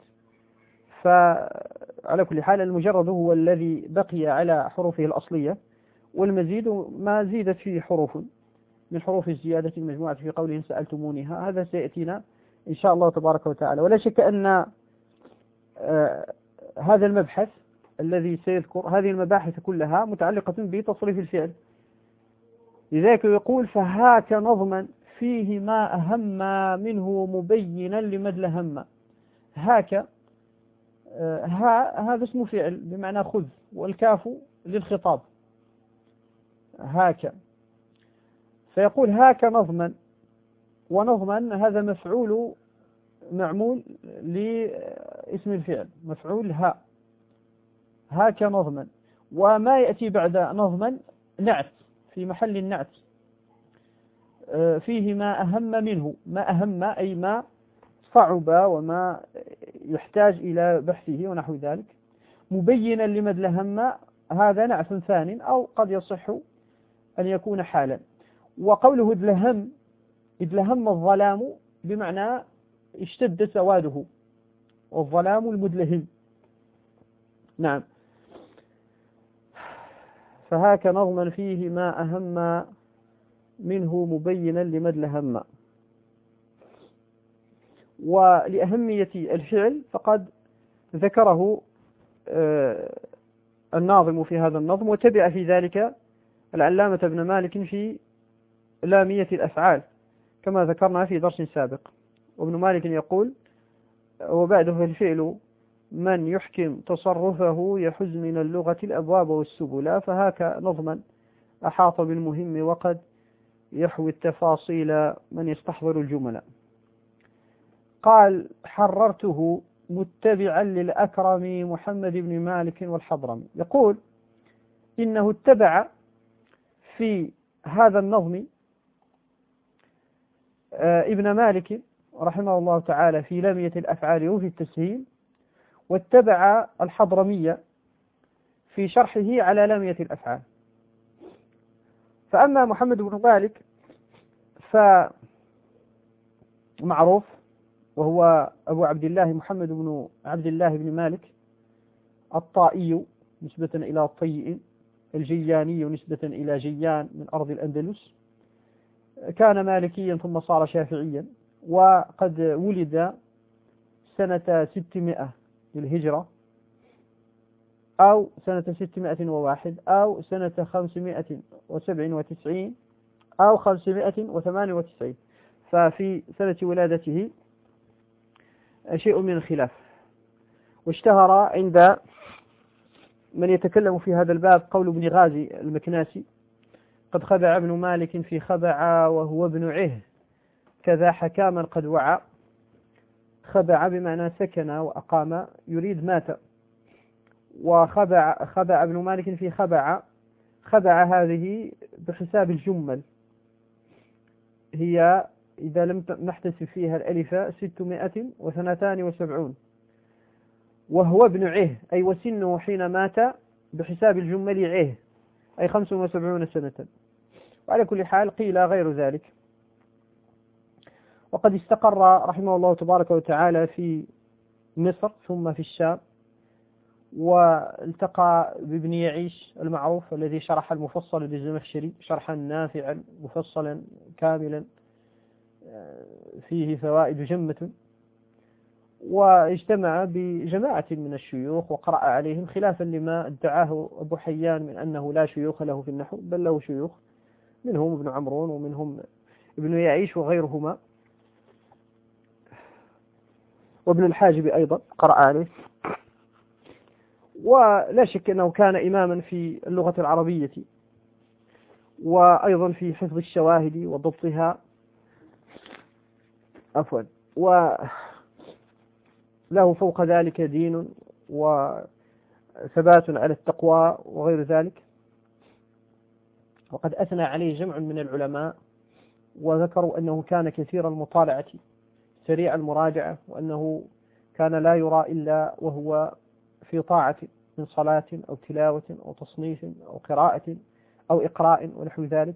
فعلى كل حال المجرد هو الذي بقي على حروفه الأصلية، والمزيد ما زيدت فيه حروف من حروف الزيادة المجموعة في قولهم سألتمونيها، هذا سيأتينا إن شاء الله تبارك وتعالى. ولا شك أن آه هذا المبحث الذي سيذكر هذه المباحث كلها متعلقة بتصريف الفعل، لذلك يقول فهاك نظما فيه ما أهم منه مبينا لمدل هم. هاك آه ها هذا اسم فعل بمعنى خذ، والكاف للخطاب هاك، فيقول هاك نظما، ونظما هذا مفعول معمول لاسم الفعل، مفعول ها، هاك نظما. وما يأتي بعد نظما نعت في محل النعت، فيه ما أهم منه، ما أهم أي ما صعب وما يحتاج إلى بحثه ونحو ذلك. مبينا لمدل هم هذا نعت ثان، أو قد يصح أن يكون حالا. وقوله ادلهم ادلهم الظلام بمعنى اشتد سواده، والظلام المدلهم. نعم. فهاك نظما فيه ما أهم منه مبينا لمدل هم. ولأهمية الفعل فقد ذكره الناظم في هذا النظم، وتبع في ذلك العلامة ابن مالك في لامية الأفعال كما ذكرنا في درس سابق. وابن مالك يقول وبعده الفعل من يحكم تصرفه يحز من اللغة الأبواب والسبل، فهاك نظما أحاط بالمهم وقد يحوي التفاصيل من يستحضر الجمل. قال حررته متبعا للأكرم محمد بن مالك والحضرمي. يقول إنه اتبع في هذا النظم ابن مالك رحمه الله تعالى في لامية الأفعال وفي التسهيل، واتبع الحضرمية في شرحه على لامية الأفعال. فأما محمد بن مالك فمعروف، وهو أبو عبد الله محمد بن عبد الله بن مالك الطائي نسبة إلى الطيء، الجياني نسبة إلى جيان من أرض الأندلس، كان مالكيا ثم صار شافعيا، وقد ولد سنة ستمائة للهجرة أو سنة ستمائة وواحد أو سنة خمسمائة وسبع وتسعين أو خمسمائة وثمان وتسعين، ففي سنة ولادته شيء من الخلاف. واشتهر عند من يتكلم في هذا الباب قول ابن غازي المكناسي قد خبع ابن مالك في خبع وهو ابن عه كذا حكاما قد وعى. خبع بمعنى سكن وأقام، يريد مات. وخبع خبع ابن مالك في خبع، خبع هذه بحساب الجمل، هي إذا لم نحتسب فيها الألف ستمائة واثنتان وسبعون. وهو ابن عه أي وسنه حين مات بحساب الجمل عه أي خمس وسبعون سنة. وعلى كل حال قيل غير ذلك. وقد استقر رحمه الله تبارك وتعالى في مصر ثم في الشام، والتقى بابن يعيش المعروف الذي شرح المفصل للزمخشري شرحا نافعا مفصلا كاملا فيه فوائد جمة، واجتمع بجماعة من الشيوخ وقرأ عليهم خلافا لما ادعاه أبو حيان من أنه لا شيوخ له في النحو، بل له شيوخ منهم ابن عمرون ومنهم ابن يعيش وغيرهما، وابن الحاجب أيضا قرأ عليه. ولا شك أنه كان إماما في اللغة العربية وأيضا في حفظ الشواهد وضبطها، عفوا، وله فوق ذلك دين وثبات على التقوى وغير ذلك. وقد أثنى عليه جمع من العلماء وذكروا أنه كان كثير المطالعة سريع المراجعة، وأنه كان لا يرى إلا وهو في طاعة من صلاة أو تلاوة أو تصنيف أو قراءة أو إقراء ونحو ذلك.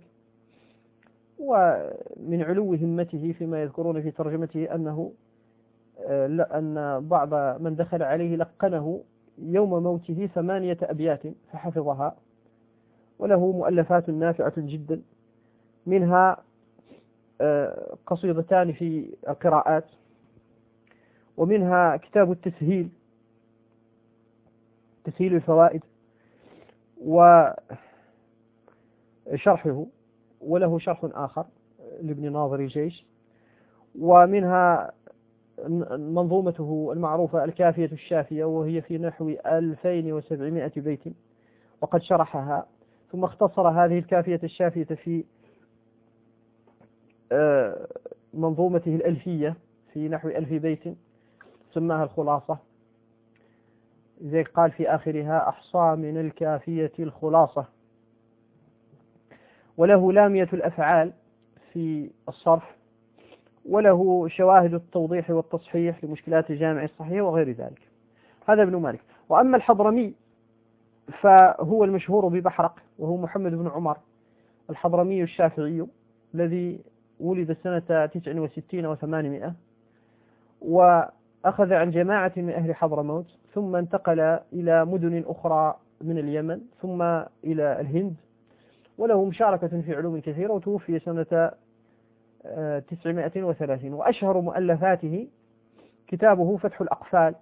ومن علو همته فيما يذكرون في ترجمته أنه أن بعض من دخل عليه لقنه يوم موته ثمانية أبيات فحفظها، وله مؤلفات نافعة جدا، منها قصيدتان في القراءات، ومنها كتاب التسهيل تسهيل الفوائد وشرحه، وله شرح آخر لابن ناظر الجيش، ومنها منظومته المعروفة الكافية الشافية وهي في نحو ألفين وسبعمائة بيت، وقد شرحها ثم اختصر هذه الكافية الشافية في منظومته الألفية في نحو ألف بيت سماها الخلاصة، زي قال في آخرها أحصى من الكافية الخلاصة. وله لامية الأفعال في الصرف، وله شواهد التوضيح والتصحيح لمشكلات الجامع الصحيح وغير ذلك. هذا ابن مالك. وأما الحضرمي فهو المشهور ببحرق، وهو محمد بن عمر الحضرمي الشافعي الذي ولد سنة تسع وستين وثمانمائة، وأخذ عن جماعة من أهل حضرموت، ثم انتقل إلى مدن أخرى من اليمن ثم إلى الهند، وله مشاركة في علوم كثيرة، وتوفي سنة تسعمائة وثلاثين. وأشهر مؤلفاته كتابه فتح الأقفال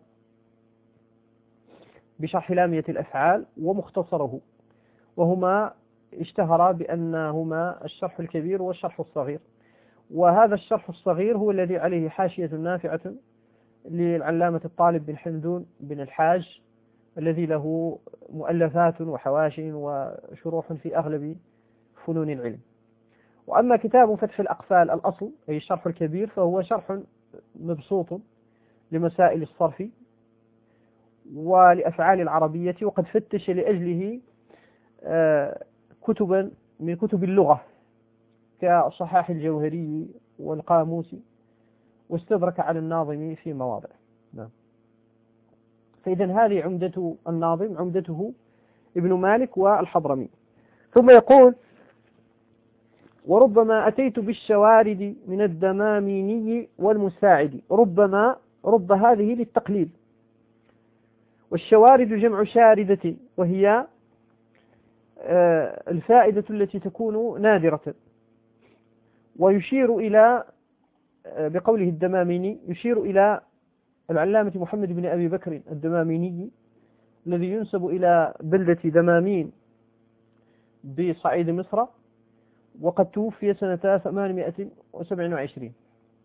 بشرح لامية الأفعال ومختصره، وهما اشتهرا بأنهما الشرح الكبير والشرح الصغير. وهذا الشرح الصغير هو الذي عليه حاشية نافعة للعلامة الطالب بن حمدون بن الحاج، الذي له مؤلفات وحواش وشروح في أغلب فنون العلم. وأما كتاب فتح الأقفال الأصل أي الشرح الكبير فهو شرح مبسوط لمسائل الصرف ولأفعال العربية، وقد فتش لأجله كتبا من كتب اللغة كصحاح الجوهري والقاموس، واستدرك على الناظم في مواضع. نعم. فإذا هذه عمدة الناظم، عمدته ابن مالك والحضرمي. ثم يقول: وربما أتيت بالشوارد من الدماميني والمساعد. ربما، رب هذه للتقليل، والشوارد جمع شاردة، وهي الفائدة التي تكون نادرة. ويشير إلى بقوله الدماميني يشير إلى العلامة محمد بن أبي بكر الدماميني الذي ينسب إلى بلدة دمامين بصعيد مصر، وقد توفي سنة ثمانمائة وسبعة وعشرين.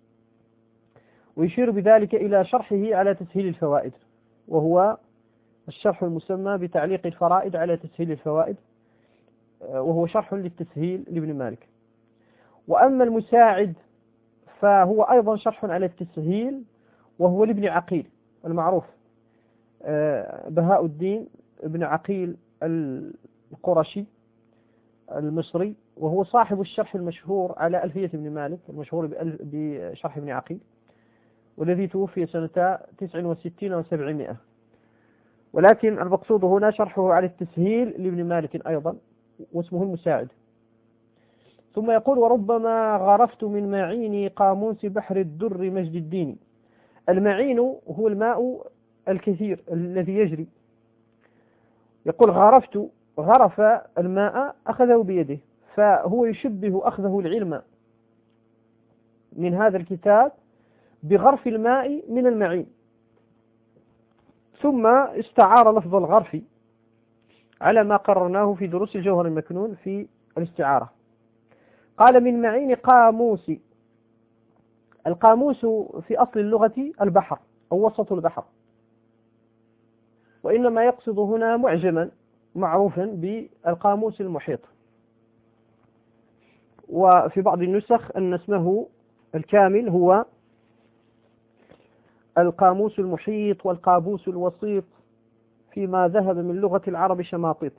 ويشير بذلك إلى شرحه على تسهيل الفوائد، وهو الشرح المسمى بتعليق الفرائد على تسهيل الفوائد، وهو شرح للتسهيل لابن مالك. وأما المساعد فهو أيضا شرح على التسهيل، وهو لابن عقيل المعروف بهاء الدين ابن عقيل القرشي المصري، وهو صاحب الشرح المشهور على ألفية ابن مالك المشهور بشرح ابن عقيل، والذي توفي سنة تسع وستين وسبعمائة. ولكن المقصود هنا شرحه على التسهيل لابن مالك أيضا، واسمه المساعد. ثم يقول وربما غرفت من معين قاموس بحر الدر مجد الدين. المعين هو الماء الكثير الذي يجري. يقول غرفت، غرف الماء أخذه بيده، فهو يشبه أخذه العلم من هذا الكتاب بغرف الماء من المعين. ثم استعار لفظ الغرف على ما قررناه في دروس الجوهر المكنون في الاستعارة. قال من معين قاموس. القاموس في أصل اللغة البحر أو وسط البحر، وإنما يقصد هنا معجما معروفا بالقاموس المحيط، وفي بعض النسخ أن اسمه الكامل هو القاموس المحيط والقابوس الوسيط، فيما ذهب من لغة العرب شماطيط.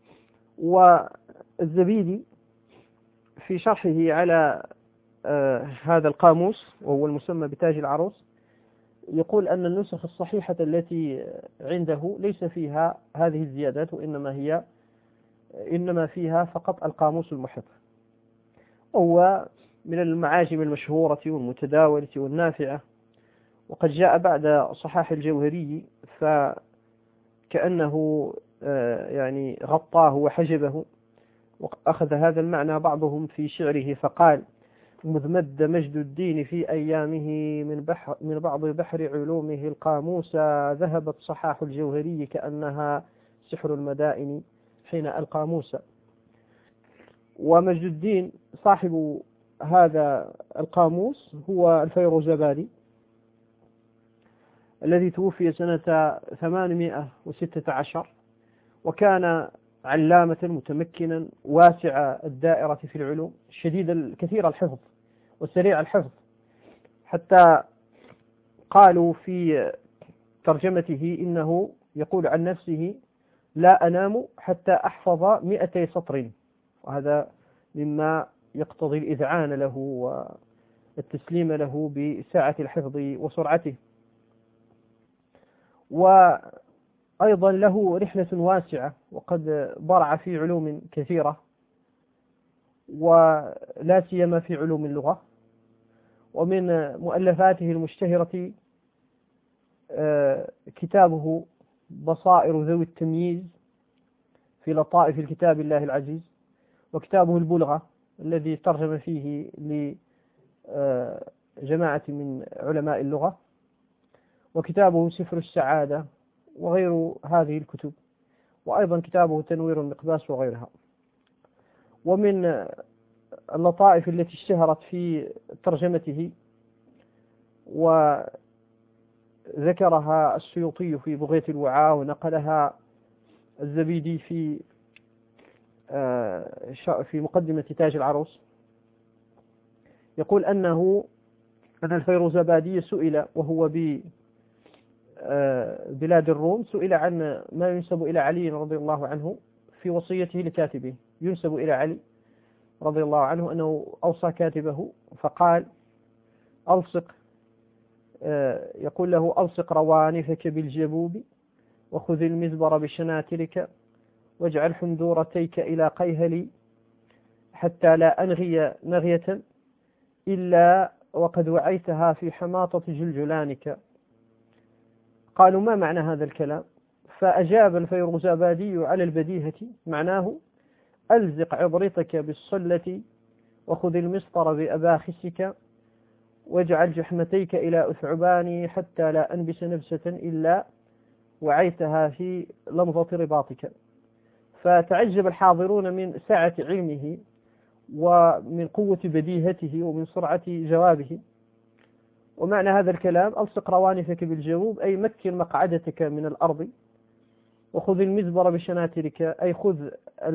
والزبيدي في شرحه على آه هذا القاموس وهو المسمى بتاج العروس يقول أن النسخ الصحيحة التي عنده ليس فيها هذه الزيادات، وإنما هي إنما فيها فقط القاموس المحيط، وهو من المعاجم المشهورة والمتداولة والنافعة، وقد جاء بعد صحاح الجوهري فكأنه يعني غطاه وحجبه، وأخذ هذا المعنى بعضهم في شعره فقال مذ مد مجد الدين في أيامه من, بحر من بعض بحر علومه القاموس ذهبت صحاح الجوهري كأنها سحر المدائن حين القاموس. ومجد الدين صاحب هذا القاموس هو الفيروزابادي الذي توفي سنة ثمانمائة وستة عشر، وكان علامة متمكنا واسع الدائرة في العلوم، شديد الكثير الحفظ وسريع الحفظ، حتى قالوا في ترجمته إنه يقول عن نفسه لا أنام حتى أحفظ مئتي سطر، وهذا مما يقتضي الإذعان له والتسليم له بساعة الحفظ وسرعته. وأيضا له رحلة واسعة، وقد برع في علوم كثيرة ولا سيما في علوم اللغة. ومن مؤلفاته المشتهرة كتابه بصائر ذوي التمييز في لطائف الكتاب الله العزيز، وكتابه البلغة الذي ترجم فيه لجماعة من علماء اللغة، وكتابه سفر السعادة وغير هذه الكتب، وأيضا كتابه تنوير المقباس وغيرها. ومن اللطائف التي اشتهرت في ترجمته وذكرها السيوطي في بغية الوعاء، ونقلها الزبيدي في في مقدمة تاج العروس، يقول أنه أن الفيروزابادي سئل وهو ببلاد الروم، سئل عن ما ينسب إلى علي رضي الله عنه في وصيته لكاتبه، ينسب إلى علي رضي الله عنه أنه أوصى كاتبه فقال ألصق، يقول له ألصق روانفك بالجبوب وخذ المزبر بشناترك واجعل حندورتيك إلى قيهلي حتى لا أنغي نغية إلا وقد وعيتها في حماطة جلجلانك. قالوا ما معنى هذا الكلام؟ فأجاب الفيروزابادي على البديهة معناه ألزق عبرتك بالصلة وخذ المسطر بأباخسك واجعل جحمتيك إلى أثعباني حتى لا أنبس نبسة إلا وعيتها في لمضة رباطك. فتعجب الحاضرون من سعة علمه ومن قوة بديهته ومن سرعة جوابه. ومعنى هذا الكلام ألصق روانفك بالجووب أي مكن مقعدتك من الأرض، وخذ المزبر بشناترك أي خذ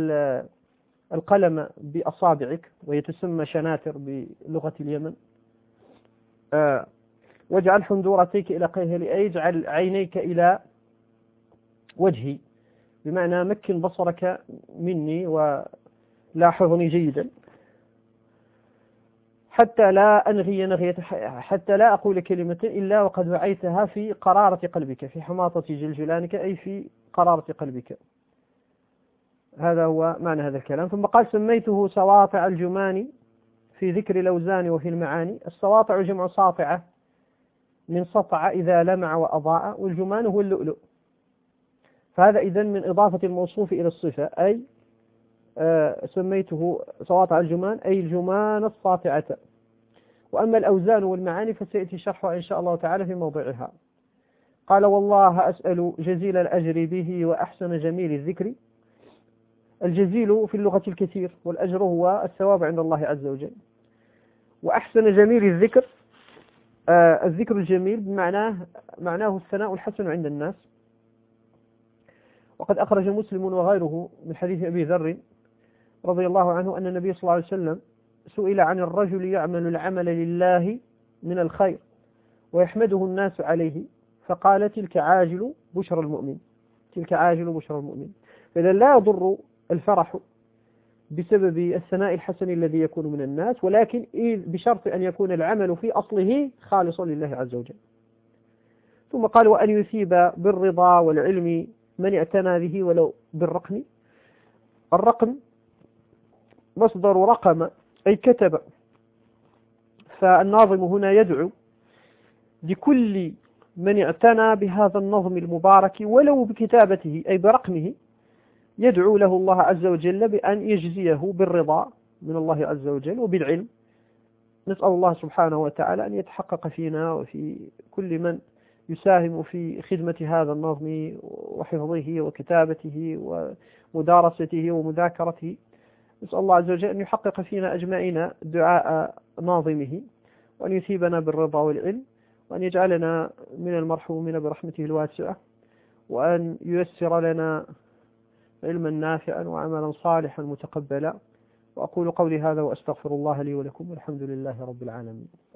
القلم بأصابعك ويتسمى شناتر بلغة اليمن، آه واجعل حندورتيك إلى قيهلي أي اجعل عينيك إلى وجهي، بمعنى مكن بصرك مني ولاحظني جيدا حتى لا أنغي نغية، حتى لا أقول كلمة إلا وقد وعيتها في قرارة قلبك، في حماطة جلجلانك أي في قرارة قلبك. هذا هو معنى هذا الكلام. ثم قال سميته سواطع الجمان في ذكر الأوزان وفي المعاني. السواطع جمع ساطعة من سطع إذا لمع وأضاء، والجمان هو اللؤلؤ. فهذا إذن من إضافة الموصوف إلى الصفة، أي آه سميته سواطع الجمان أي الجمان الساطعة. وأما الأوزان والمعاني فسيأتي شرحها إن شاء الله تعالى في موضعها. قال: والله أسأل جزيل الأجر به وأحسن جميل الذكر. الجزيل في اللغة الكثير، والأجر هو الثواب عند الله عز وجل. وأحسن جميل الذكر، آه الذكر الجميل بمعناه معناه الثناء الحسن عند الناس. وقد أخرج مسلم وغيره من حديث أبي ذر رضي الله عنه أن النبي صلى الله عليه وسلم سئل عن الرجل يعمل العمل لله من الخير ويحمده الناس عليه، فقال: تلك عاجل بشرى المؤمن، تلك عاجل بشرى المؤمن. فإذا لا يضر الفرح بسبب الثناء الحسن الذي يكون من الناس، ولكن بشرط أن يكون العمل في أصله خالصا لله عز وجل. ثم قال: وأن يثيب بالرضا والعلم من اعتنى به ولو بالرقم. الرقم مصدر رقم أي كتب، فالناظم هنا يدعو لكل من اعتنى بهذا النظم المبارك ولو بكتابته أي برقمه، يدعو له الله عز وجل بأن يجزيه بالرضا من الله عز وجل وبالعلم. نسأل الله سبحانه وتعالى أن يتحقق فينا وفي كل من يساهم في خدمة هذا النظم وحفظه وكتابته ومدارسته ومذاكرته. نسأل الله عز وجل أن يحقق فينا أجمعين دعاء ناظمه، وأن يثيبنا بالرضا والعلم، وأن يجعلنا من المرحومين برحمته الواسعة، وأن ييسر لنا علما نافعا وعملا صالحا متقبلا. وأقول قولي هذا وأستغفر الله لي ولكم، والحمد لله رب العالمين.